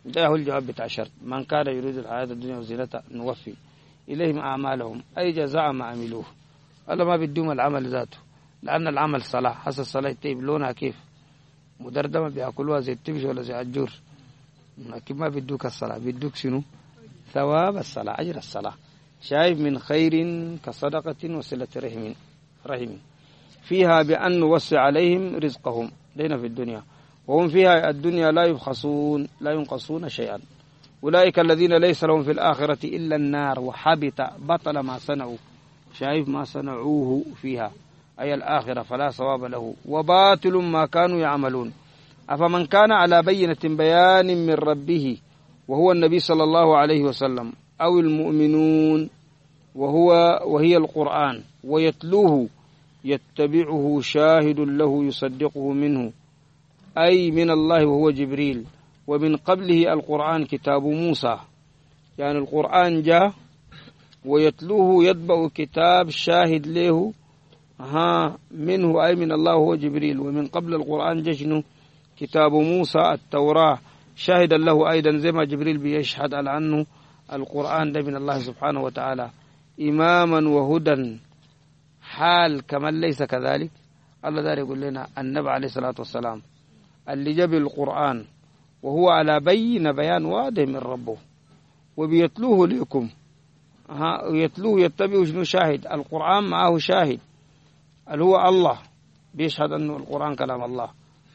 ده هو الجواب بتاع شرط. من كان يريد الحياة الدنيا وزينتها نوفي إليهم أعمالهم أي جزاء ما عملوه. الله ما بيدوم العمل ذاته، لأن العمل صلاة، حسب الصلاة طيب لونها كيف مدردمة بيأكلوها زي التبش ولا زي الجور، لكن ما بيدوك الصلاة، بيدوك شنو؟ ثواب الصلاة، أجر الصلاة. شايف من خير كصدقة وصلة رحم رحم فيها بأن نوسع عليهم رزقهم لنا في الدنيا، وهم فيها الدنيا لا يبخسون لا ينقصون شيئا. أولئك الذين ليس لهم في الآخرة إلا النار وحبط بطل ما صنعوا. شايف ما صنعوه فيها أي الآخرة فلا صواب له، وباطل ما كانوا يعملون. أفمن كان على بينة بيان من ربه وهو النبي صلى الله عليه وسلم أو المؤمنون وهو وهي القرآن ويتلوه يتبعه شاهد له يصدقه منه أي من الله وهو جبريل، ومن قبله القرآن كتاب موسى، يعني القرآن جاء ويتلوه يتبع كتاب شاهد له ها منه أي من الله وهو جبريل، ومن قبل القرآن جشنه كتاب موسى التوراة شاهدا له أيضا زي ما جبريل بيشهد على عنه القرآن ده من الله سبحانه وتعالى إماما وهدى، حال كمن ليس كذلك. الله دار يقول لنا النبي عليه الصلاة والسلام اللي جاب القرآن وهو على بين بيان واضح من ربه وبيتلوه لكم ها يتلوه يتبعه شنو شاهد، القرآن معه شاهد اللي هو الله بيشهد أنه القرآن كلام الله.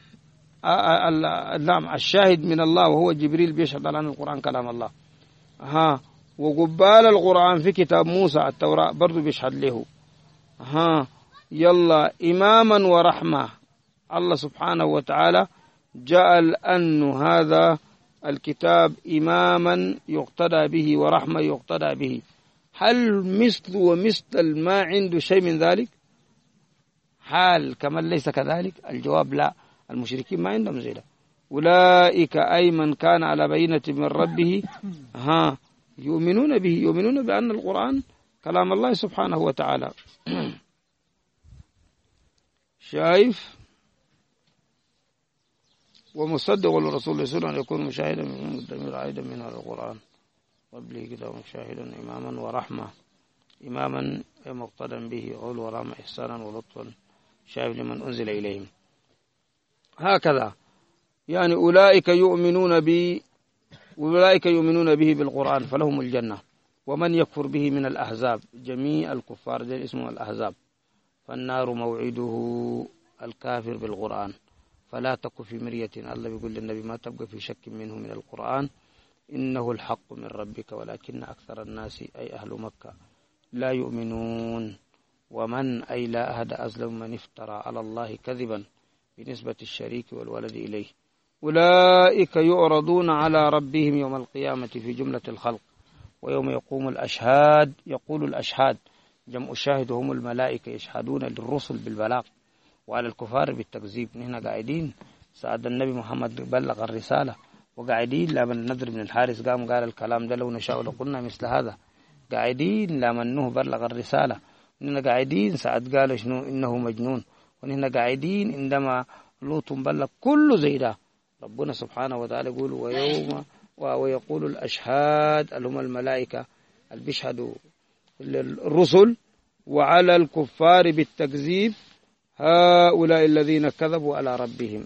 نعم الشاهد من الله وهو جبريل بيشهد على أن القرآن كلام الله. ها وقبال القرآن في كتاب موسى التوراة برضو بيشهد له. ها يلا إماما ورحمة. الله سبحانه وتعالى جعل أن هذا الكتاب إماما يقتدى به ورحمة يقتدى به. هل مثل ومثل ما عنده شيء من ذلك؟ حال كمن ليس كذلك؟ الجواب لا، المشركين ما عندهم زي ده. أولئك أي من كان على بينة من ربه ها يؤمنون به، يؤمنون بأن القرآن كلام الله سبحانه وتعالى. شايف ومصدق للرسول صلى الله عليه وسلم أن يكون مشاهدا من الدمير عائدا من هذا القرآن قبله كده مشاهدا إماما ورحمة، إماما مقتدا به عول ورحمة إحسانا ولطفا شايف لمن أنزل إليهم. هكذا يعني أولئك يؤمنون به أولئك يؤمنون به بالقرآن فلهم الجنة، ومن يكفر به من الأحزاب جميع الكفار ذي اسمه الأحزاب فالنار موعده الكافر بالقرآن فلا تك في مرية. الله بيقول للنبي ما تبقى في شك منه من القرآن إنه الحق من ربك ولكن أكثر الناس أي أهل مكة لا يؤمنون. ومن أي لا أحد أظلم من افترى على الله كذبا بنسبة الشريك والولد إليه. أولئك يعرضون على ربهم يوم القيامة في جملة الخلق ويوم يقوم الأشهاد. يقول الأشهاد جمع الشاهد هم الملائكة يشهدون للرسل بالبلاغ وعلى الكفار بالتكذيب. نحن قاعدين سعد النبي محمد بلغ الرسالة وقاعدين لما النذر بن الحارث قام قال الكلام ده لو نشاء لقلنا مثل هذا. قاعدين لما نوح بلغ الرسالة. نحن قاعدين سعد قال شنو إنه مجنون. ونحن قاعدين عندما لوط بلغ كله زي ده. ربنا سبحانه وتعالى يقول ويوم ويقول الأشهاد اللي هم الملائكة اللي بيشهدوا الرسل وعلى الكفار بالتكذيب هؤلاء الذين كذبوا على ربهم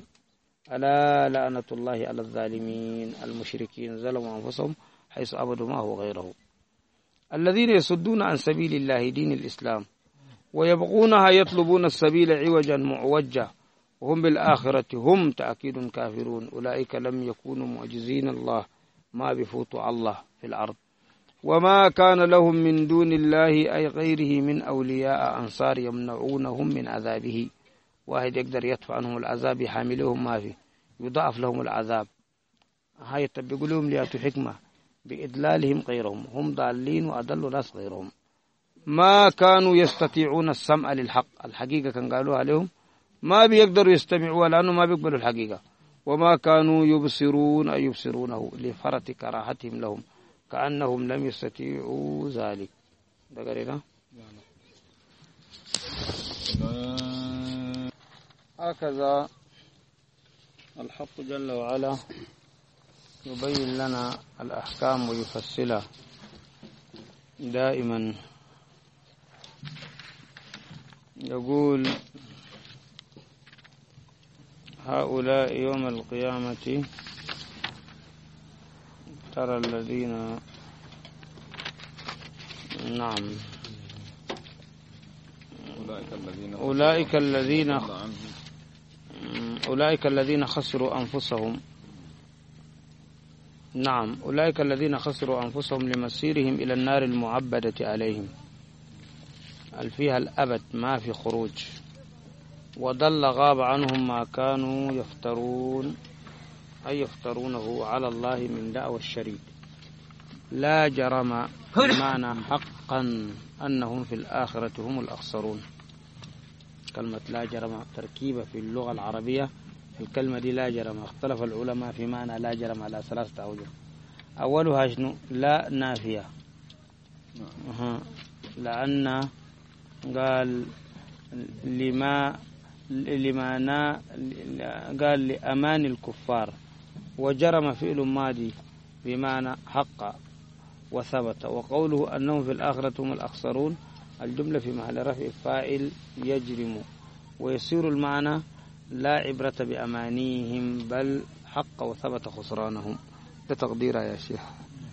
ألا لعنة الله على الظالمين المشركين ظلموا أنفسهم حيث عبدوا ما هو غيره الذين يصدون عن سبيل الله دين الإسلام ويبغونها يطلبون السبيل عوجا معوجا وهم بالآخرة هم تأكيد كافرون. أولئك لم يكونوا معجزين الله ما بفوتوا الله في الأرض وما كان لهم من دون الله أي غيره من أولياء أنصار يمنعونهم من عذابه. واحد يقدر يدفع عنهم العذاب يحاملهم ما فيه يضاعف لهم العذاب. هاي بيقول لهم ليأتوا حكمة بإدلالهم غيرهم هم ضالين وأضلوا ناس غيرهم. ما كانوا يستطيعون السمع للحق. الحقيقة كان قالوها لهم ما بيقدروا يستمعوا لأنه ما بيقبلوا الحقيقة. وما كانوا يبصرون أي يبصرونه لفرط كراهتهم لهم كأنهم لم يستطيعوا ذلك. ده قرينا هكذا الحق جل وعلا يبين لنا الأحكام ويفصلها دائما. يقول هؤلاء يوم القيامة ترى الذين نعم أولئك الذين أولئك الذين خسروا أنفسهم نعم أولئك الذين خسروا أنفسهم لمسيرهم إلى النار المعبدة عليهم فيها الأبد ما في خروج، وضل غاب عنهم ما كانوا يفترون أي يفترونه على الله من دعوى الشريك. لا جرم بمعنى حقا أنهم في الآخرة هم الأخسرون. كلمة لا جرم تركيبة في اللغة العربية، الكلمة دي لا جرم اختلف العلماء في معنى لا جرم على ثلاثة أوجه. أولها شنو؟ لا نافية، أه. لأن قال لما لما نا قال لأمان الكفار، وجرم فعل ماضي بمعنى حق وثبت. وقوله أنهم في الآخرة هم الأخسرون الجملة في محل رفع فاعل يجرم، ويصير المعنى لا عبرة بأمانيهم بل حق وثبت خسرانهم. ده تقديرها يا شيخ.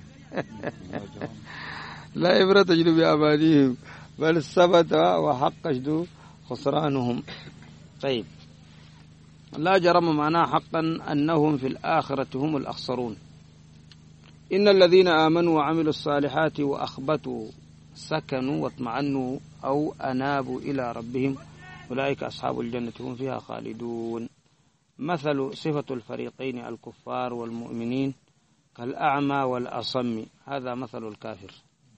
لا عبرة تجد بأمانيهم بل ثبت وحق جدو خسرانهم. طيب، لا جرم معناه حقا أنهم في الآخرة هم الأخسرون. إن الذين آمنوا وعملوا الصالحات وأخبتوا سكنوا واطمعنوا أو أنابوا إلى ربهم أولئك أصحاب الجنة هم فيها خالدون. مثل صفة الفريقين الكفار والمؤمنين كالأعمى والأصم، هذا مثل الكافر.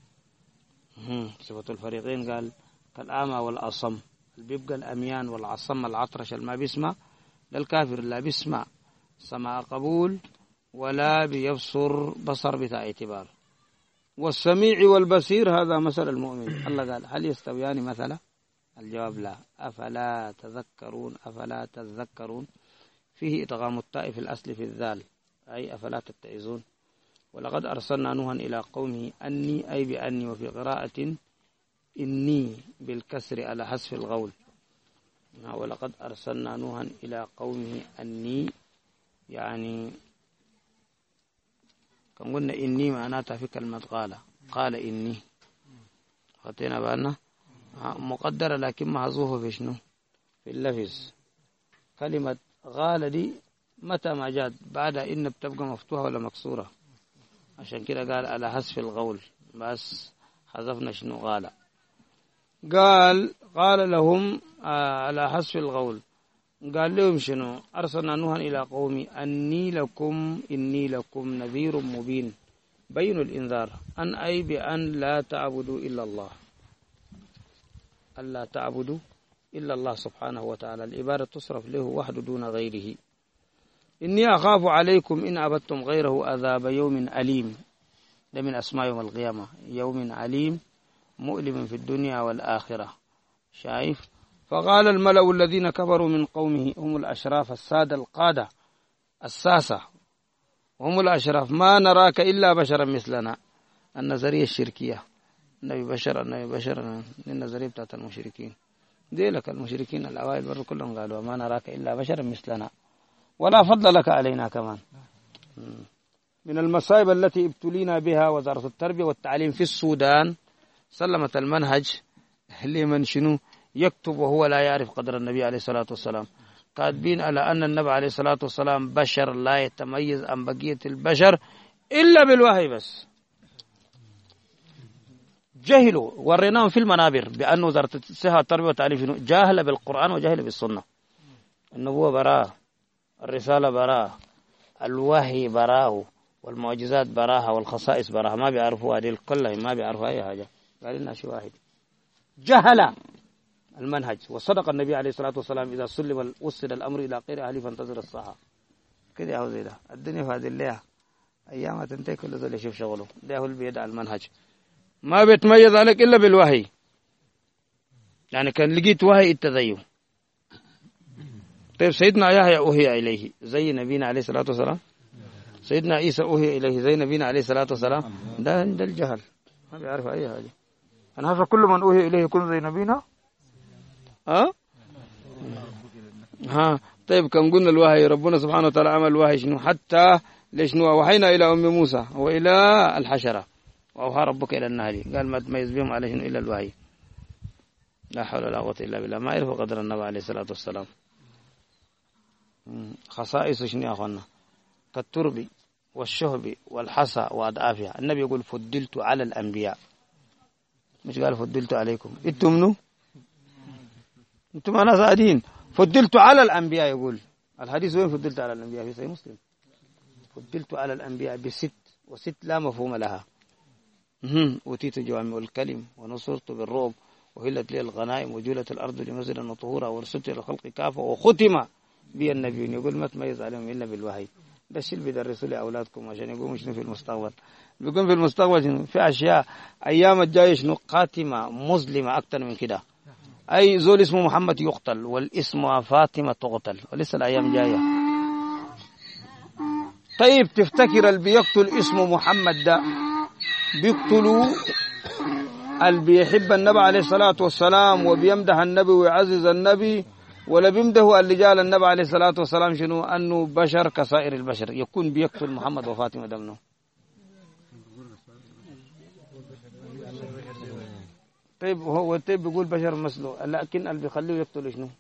صفة الفريقين قال كالأعمى والأصم، بيبقى الأميان والعصم العطرش اللي ما بيسمع، للكافر لا بيسمع سماع قبول ولا بيبصر بصر بتاع اعتبار. والسميع والبصير هذا مثل المؤمن. الله قال هل يستويان مثلا؟ الجواب لا. أفلا تذكرون أفلا تذكرون فيه إدغام التاء في الأصل في الذال أي أفلا تتعظون. ولقد أرسلنا نوحا إلى قومه أني أي بأني، وفي قراءة إني بالكسر على حذف الغول. ولقد أرسلنا نوحا إلى قومه أني، يعني كم قلنا إني معناتها في كلمة قال قال إني، خطينا بالنا مقدرة لكن محذوفة في شنو؟ في اللفظ. كلمة قال دي متى ما جاءت بعد إن بتبقى مفتوحة ولا مكسورة، عشان كده قال على حذف الغول، بس حذفنا شنو قال. قال قال لهم على حذف الغول، قال لهم شنو؟ أرسلنا نوحا إلى قومي أني لكم إني لكم نذير مبين بين الإنذار أن أي بأن لا تعبدوا إلا الله، ألا تعبدوا إلا الله سبحانه وتعالى، العبادة تصرف له وحده دون غيره. إني أخاف عليكم إن عبدتم غيره عذاب يوم أليم، ده من أسماء يوم القيامة، يوم عليم مؤلم في الدنيا والآخرة. شايف؟ فقال الملأ الذين كفروا من قومه، هم الأشراف السادة القادة الساسة، هم الأشراف، ما نراك إلا بشرا مثلنا. النظرية الشركية، النبي بشر النبي بشر، النظرية بتاعت المشركين دي لك. المشركين الأوائل برضو كلهم قالوا ما نراك إلا بشرا مثلنا ولا فضل لك علينا كمان. من المصائب التي ابتلينا بها وزارة التربية والتعليم في السودان سلمت المنهج لمن شنو يكتب وهو لا يعرف قدر النبي عليه الصلاة والسلام، كاتبين على أن النبي عليه الصلاة والسلام بشر لا يتميز عن بقية البشر إلا بالوحي بس. جهلوا، وريناهم في المنابر بأن وزارة الصحة والتربية والتعليم جاهل بالقرآن وجاهل بالسنة. النبوة براءة، الرسالة براءة، الوحي براءة، والمعجزات براءة، والخصائص براءة، ما بيعرفوا هذه كلها، ما بيعرفوا أي حاجة. قال لنا شيء واحد، جهل المنهج. وصدق النبي عليه الصلاة والسلام إذا سلم وصل الأمر إلى غير أهله فانتظر الساعة. كده يا زي ده الدنيا في هذه الليلة أيام تنتهي كل ذول يشوف شغله، ده هو اللي بيدع المنهج، ما بيتميز عليك إلا بالوحي. يعني كان لقيت وحي التدين. طيب سيدنا يحيى أوحي إليه زي نبينا عليه الصلاة والسلام؟ سيدنا عيسى أوهي إليه زي نبينا عليه الصلاة والسلام، ده ده الجهل، ما بيعرف أي حاجة. أنا هذا كل من أوهي إليه يكون زي نبينا. ها ها طيب كم قلنا الوحي ربنا سبحانه وتعالى عمل الوحي شنو؟ حتى ليش نوى وحينا إلى أم موسى وإلى الحشرة وأوحى ربك إلى النهل، قال ما تميز بهم على شنو إلا الوحي. لا حول ولا قوة إلا بالله. ما يعرف قدر النبي عليه الصلاة والسلام. خصائص شنو يا أخوانا؟ كالترب والشهب والحصى وأضعافها. النبي يقول فضلت على الأنبياء، مش قال فضلت عليكم. انتم منو؟ انتم ناس عاديين. فضلت على الأنبياء، يقول الحديث وين فضلت على الأنبياء؟ في صحيح مسلم. فضلت على الأنبياء بست، وست لا مفهوم لها. أوتيت جوامع الكلم ونصرت بالرعب وهلت لي الغنائم وجولت الأرض لمزرا وطهورا ورسلت إلى الخلق كافة وختم بي النبيون. يقول ما تميز عليهم إلا بالوحي. ده الشيء اللي بيدرسوا لأولادكم عشان يقوموا شنو في المستقبل. بيكون في المستقبل شنو؟ في أشياء أيام الجاية شنو؟ قاتمة مظلمة أكثر من كده. أي زول اسمه محمد يقتل والاسم فاطمة تقتل، ولسه الأيام جاية. طيب تفتكر اللي بيقتل اسمه محمد ده بيقتلوا اللي بيحب النبي عليه الصلاة والسلام وبيمدح النبي ويعزز النبي، ولا بيمده اللي جاء النبي عليه الصلاة والسلام شنو؟ أنه بشر كسائر البشر يكون بيقتل محمد وفاطمة ده منه؟ طيب هو طيب بيقول بشر مثله، لكن اللي بيخليه يقتل شنو؟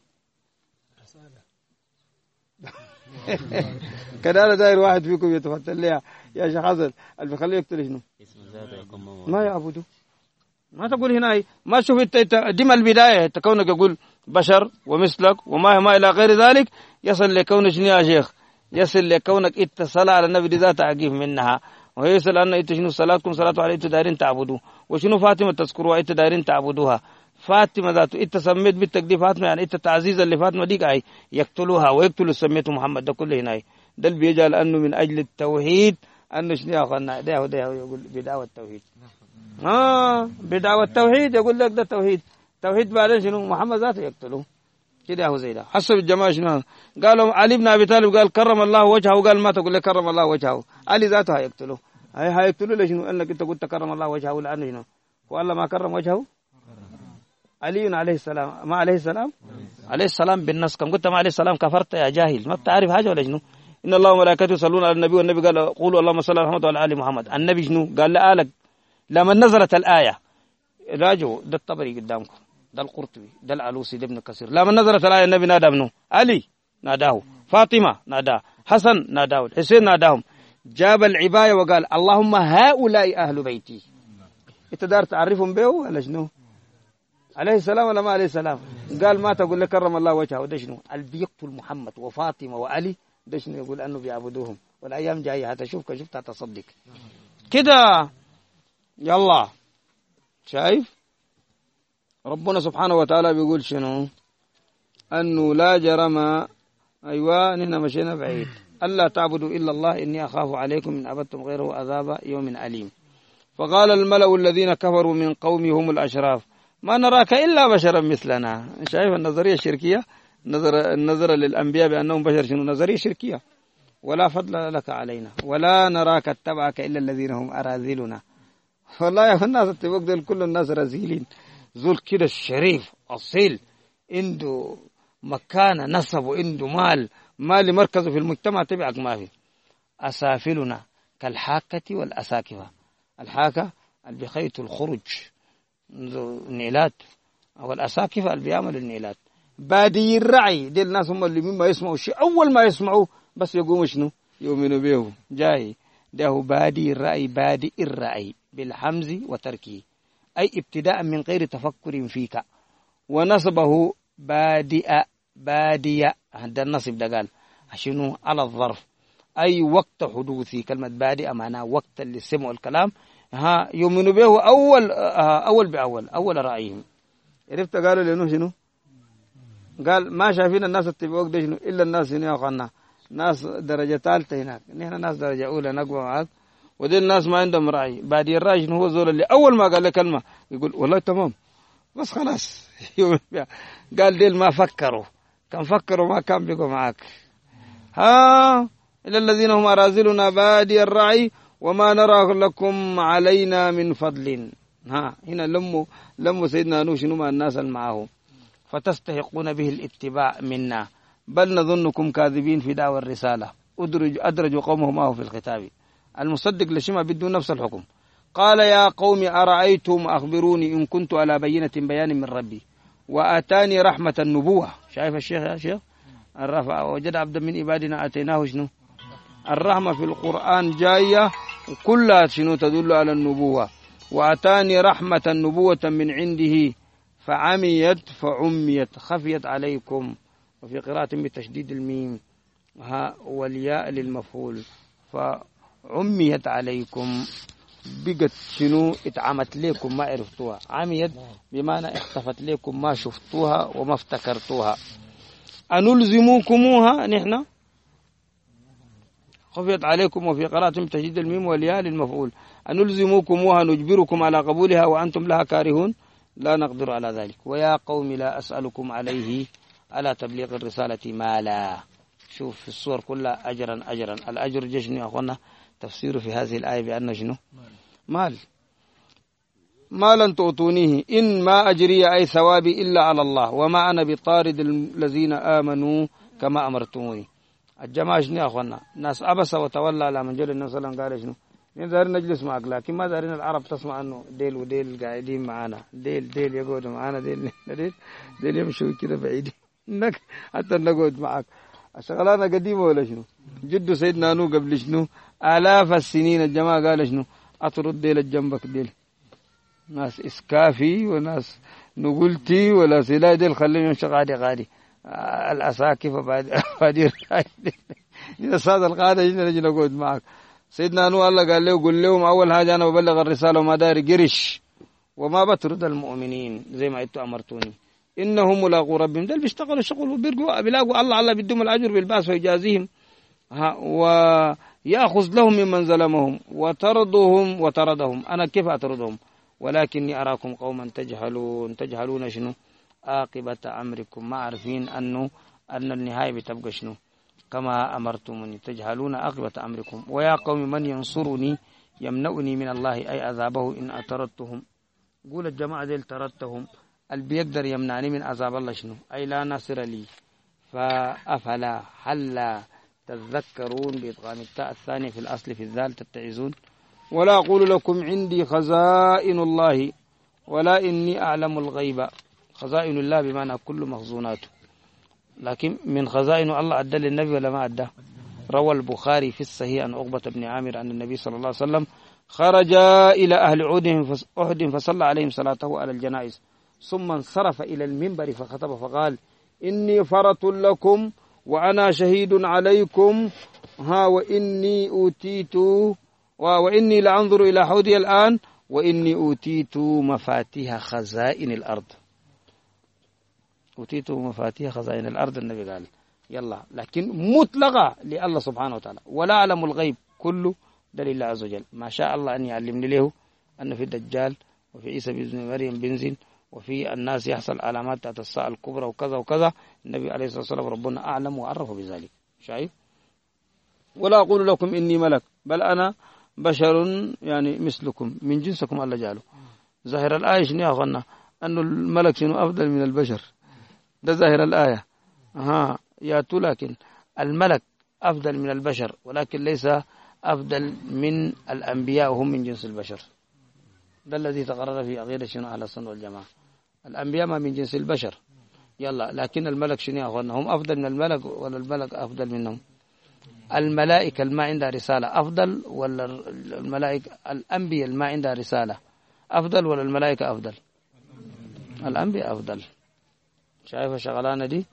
كده داير واحد فيكم يتفتل ليها يا شيخ حسن، اللي بيخليه يقتل شنو؟ ما يعبدوا. ما تقول هنا ما شوف انت دي من البدايه تكونك يقول بشر ومثلك وما ما الى غير ذلك، يصل لكون شنو يا شيخ؟ يصل لكونك اتصل على النبي دي ذات عقيف منها، ويصل ان انت شنو صلاتكم صلاه عليه انت دايرين تعبدوا، وشنو فاطمه تذكروها انت دايرين تعبدوها. فاطمه ذاته انت سميت بنتك دي فاطمه، يعني انت تعزيزا لفاطمه دي قاعد يقتلوها ويقتلوا سميته محمد. ده كله هنا ده اللي بيجعل انه من اجل التوحيد انه شنو يا اخوانا ده ده يقول بدعوه التوحيد. آه بدعوة التوحيد يقول لك ده توحيد. توحيد بعدين شنو؟ محمد ذاته يقتلوه كده. هو زي ده حسب الجماعة شنو قالوا؟ علي بن أبي طالب قال كرم الله وجهه، قال ما تقول لك كرم الله وجهه. علي ذاته هيقتلوه. هي هيقتلوه ليش؟ شنو؟ انك انت قلت كرم الله وجهه، لأنه شنو؟ والله ما كرم وجهه. علي عليه السلام ما عليه السلام عليه السلام بالنص كم قلت ما عليه السلام كفرت يا جاهل، ما بتعرف حاجة ولا شنو؟ إن الله وملائكته يصلون على النبي، والنبي قال قولوا اللهم صل على محمد وعلى آل محمد. النبي شنو قال؟ لآلك لما نزلت الآية راجعوا. ده الطبري قدامكم، ده القرطبي، ده العلوسي، ده ابن كثير. لما نزلت الآية النبي نادى منه علي، ناداه فاطمة، ناداه حسن، ناداه الحسين، ناداهم. جاب العباية وقال اللهم هؤلاء أهل بيتي. انت دار تعرفهم به ولا شنو؟ عليه السلام ولا ما عليه السلام؟ قال ما تقول لك كرم الله وجهه. ده شنو؟ اللي بيقتل محمد وفاطمة وعلي ده شنو؟ يقول أنه بيعبدوهم. والأيام جاية هتشوفك، شفت هتصدق كده. يلا شايف ربنا سبحانه وتعالى بيقول شنو؟ أنه لا جرم. أيوة نحن مشينا بعيد. ألا تعبدوا إلا الله إني أخاف عليكم إن عبدتم غيره عذاب يوم أليم. فقال الملأ الذين كفروا من قومه هم الأشراف ما نراك إلا بشرا مثلنا. شايف النظرية الشركية؟ نظر النظر للأنبياء بأنهم بشر شنو؟ نظرية شركية. ولا فضل لك علينا ولا نراك اتبعك إلا الذين هم أراذلنا. والله يا الناس اتبعوا دول كل الناس رزيلين. زول كده الشريف أصيل عنده مكانة نسب وعنده مال مال مركزه في المجتمع تبعك ما في. أسافلنا كالحاكة والأساكفة. الحاكة اللي بخيط الخروج النيلات، أو الأساكفة اللي بيعمل النيلات. بادي الرعي دي الناس هم اللي مما يسمعوا شيء أول ما يسمعوا بس يقوموا شنو؟ يؤمنوا به. جاي ده بادي الرأي، بادي الرأي بالحمز وتركه، أي ابتداء من غير تفكر فيك. ونصبه بادئ، بادئ هذا النصب ده قال شنو؟ على الظرف، أي وقت حدوثي. كلمة بادئ معناها وقت اللي سمعوا الكلام ها يؤمنوا به أول أول بأول أول رأيهم. عرفت قالوا لأنه شنو؟ قال ما شايفين الناس اتبعوك ده شنو إلا الناس هنا يا ناس درجة ثالثة هناك، نحن ناس درجة أولى نقوى معاك. ودي الناس ما عندهم رأي. بعد الرأي شنو هو زول اللي أول ما قال له كلمة يقول والله تمام بس خلاص. قال ديل ما فكروا، كان فكروا ما كان بيقوا معاك. ها إلا الذين هم أراذلنا بادي الرعي وما نرى لكم علينا من فضل. ها هنا لموا لموا سيدنا نوح شنو الناس معه، فتستحقون به الاتباع منا بل نظنكم كاذبين في دعوى الرسالة. أدرج أدرجوا قومه معه في الخطاب المصدق لشما بدون نفس الحكم. قال يا قوم أرأيتم أخبروني إن كنت على بينة بيان من ربي وآتاني رحمة النبوة. شايف الشيخ يا شيخ الرفع وجد عبدا من عبادنا آتيناه شنو الرحمة في القرآن جاية وكلها شنو تدل على النبوة. وآتاني رحمة نبوة من عنده فعميت فعميت خفيت عليكم، وفي قراءة بتشديد الميم ها والياء للمفعول فعميت عليكم بقت شنو اتعمت لكم ما عرفتوها. عميت بمعنى اختفت لكم ما شفتوها وما افتكرتوها. أنلزموكموها نحن خفيت عليكم، وفي قراءة بتشديد الميم والياء للمفعول أنلزموكموها نجبركم على قبولها وأنتم لها كارهون لا نقدر على ذلك. ويا قوم لا أسألكم عليه على تبليغ الرسالة مالا. شوف في الصور كلها أجرا أجرا. الأجر جشن يا أخوانا تفسيره في هذه الآية بأنه شنو مال مالا تعطونيه إن ما أجري أي ثوابي إلا على الله وما أنا بطارد الذين آمنوا كما أمرتموني. الجماعة شنو يا أخوانا ناس أبس وتولى على من جل النبي صلى الله عليه وسلم قال شنو دارين نجلس معك لكن ما دارين العرب تسمع أنه ديل وديل قاعدين معانا، ديل ديل يقعدوا معانا، ديل ديل ديل يمشوا كده بعيد إنك حتى نقعد معك. الشغلانة قديمة ولا شنو؟ جد سيدنا نو قبل شنو آلاف السنين الجماعة قال شنو أطرد ديل الجنبك ديل ناس إسكافي وناس نقولتي ولا سلا ديل خليهم يمشي غادي غادي الأساكف بعدين إذا صاد القادة جينا نجي نقعد معك. سيدنا نو الله قال له قل لهم أول حاجة أنا ببلغ الرسالة وما داري قرش وما بطرد المؤمنين زي ما أنتوا أمرتوني إنهم ملاقوا ربهم. دل بيشتغلوا شغل وبيرجعوا بيلاقوا الله الله بدهم الأجر بالباس ويجازيهم ويأخذ لهم ممن ظلمهم وترضهم وتردهم. أنا كيف أتردهم ولكني أراكم قوما تجهلون تجهلون شنو عاقبة أمركم ما عارفين أنه أن النهاية بتبقى شنو كما أمرتموني تجهلون عاقبة أمركم. ويا قوم من ينصرني يمنعني من الله أي عذابه إن أطردتهم. قول الجماعة ديل طردتهم اللي بيقدر يمنعني من عذاب الله شنو أي لا ناصر لي. فأفلا حلا تذكرون بإدغام التاء الثانية في الأصل في الذال تتعزون. ولا أقول لكم عندي خزائن الله ولا إني أعلم الغيب. خزائن الله بمعنى كل مخزوناته، لكن من خزائن الله أدى للنبي ولا ما أدى؟ روى البخاري في الصحيح عن عقبة بن عامر أن النبي صلى الله عليه وسلم خرج إلى أهل أحد فصلى عليهم صلاته على الجنائز ثم انصرف إلى المنبر فخطب فقال إني فرط لكم وأنا شهيد عليكم ها وإني أوتيت وإني لأنظر إلى حوضي الآن وإني أوتيت مفاتيح خزائن الأرض. أوتيت مفاتيح خزائن الأرض النبي قال يلا، لكن مطلقة لله سبحانه وتعالى. ولا أعلم الغيب كله دليل الله عز وجل. ما شاء الله أن يعلمني له أن في الدجال وفي عيسى بن مريم بنزل وفي الناس يحصل علامات تحت الساعة الكبرى وكذا وكذا. النبي عليه الصلاة والسلام ربنا أعلم وعرف بذلك. شايف؟ ولا أقول لكم إني ملك بل أنا بشر يعني مثلكم من جنسكم الله جعله. ظاهر الآية شنو يا أخوانا أن الملك شنو أفضل من البشر. ده ظاهر الآية ها ياتوا، لكن الملك أفضل من البشر ولكن ليس أفضل من الأنبياء وهم من جنس البشر. ده الذي تقرر في عقيدة شنو أهل السنة والجماعة. الأنبياء ما من جنس البشر يلا، لكن الملك شنو يا أخوانا هم أفضل من الملك ولا الملك أفضل منهم؟ الملائكة ما عندها رسالة أفضل ولا الملائكة؟ الأنبياء ما عندها رسالة أفضل ولا الملائكة أفضل؟ الأنبياء أفضل. شايف الشغلانة دي؟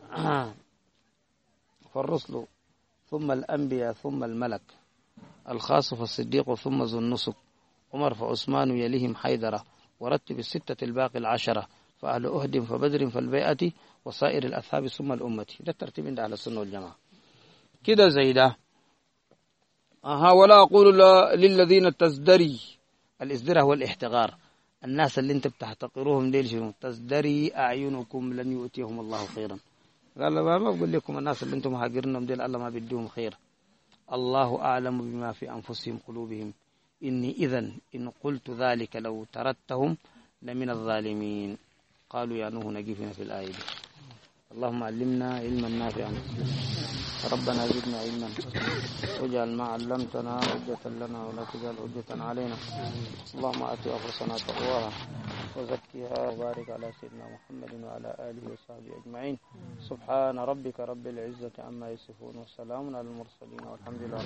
فالرسل ثم الأنبياء ثم الملك، الخاص فالصديق ثم ذو النسك، عمر فعثمان يليهم حيدرة، ورتب الستة الباقي العشرة، فأهل أهد فبدر فالبيئة وسائر الأصحاب ثم الأمة. ده الترتيب عند أهل السنة والجماعة كده زي ده. أها ولا أقول للذين تزدري، الازدراء هو الاحتقار، الناس اللي انت بتحتقروهم ديل شنو تزدري أعينكم لن يؤتيهم الله خيرا. قال ما بقول لكم الناس اللي انتم هاجرنهم ديل الله ما بديهم خير. الله أعلم بما في أنفسهم قلوبهم إني إذن إن قلت ذلك لو تردتهم لمن الظالمين. قالوا يا نوح نجفنا في الآية دي. اللهم علمنا علما نافعا ربنا زدنا علما واجعل ما علمتنا حجة لنا ولا تجعل حجة علينا. اللهم آت أنفسنا تقواها وزكها وبارك على سيدنا محمد وعلى آله وصحبه أجمعين. سبحان ربك رب العزة عما يصفون وسلام على المرسلين والحمد لله.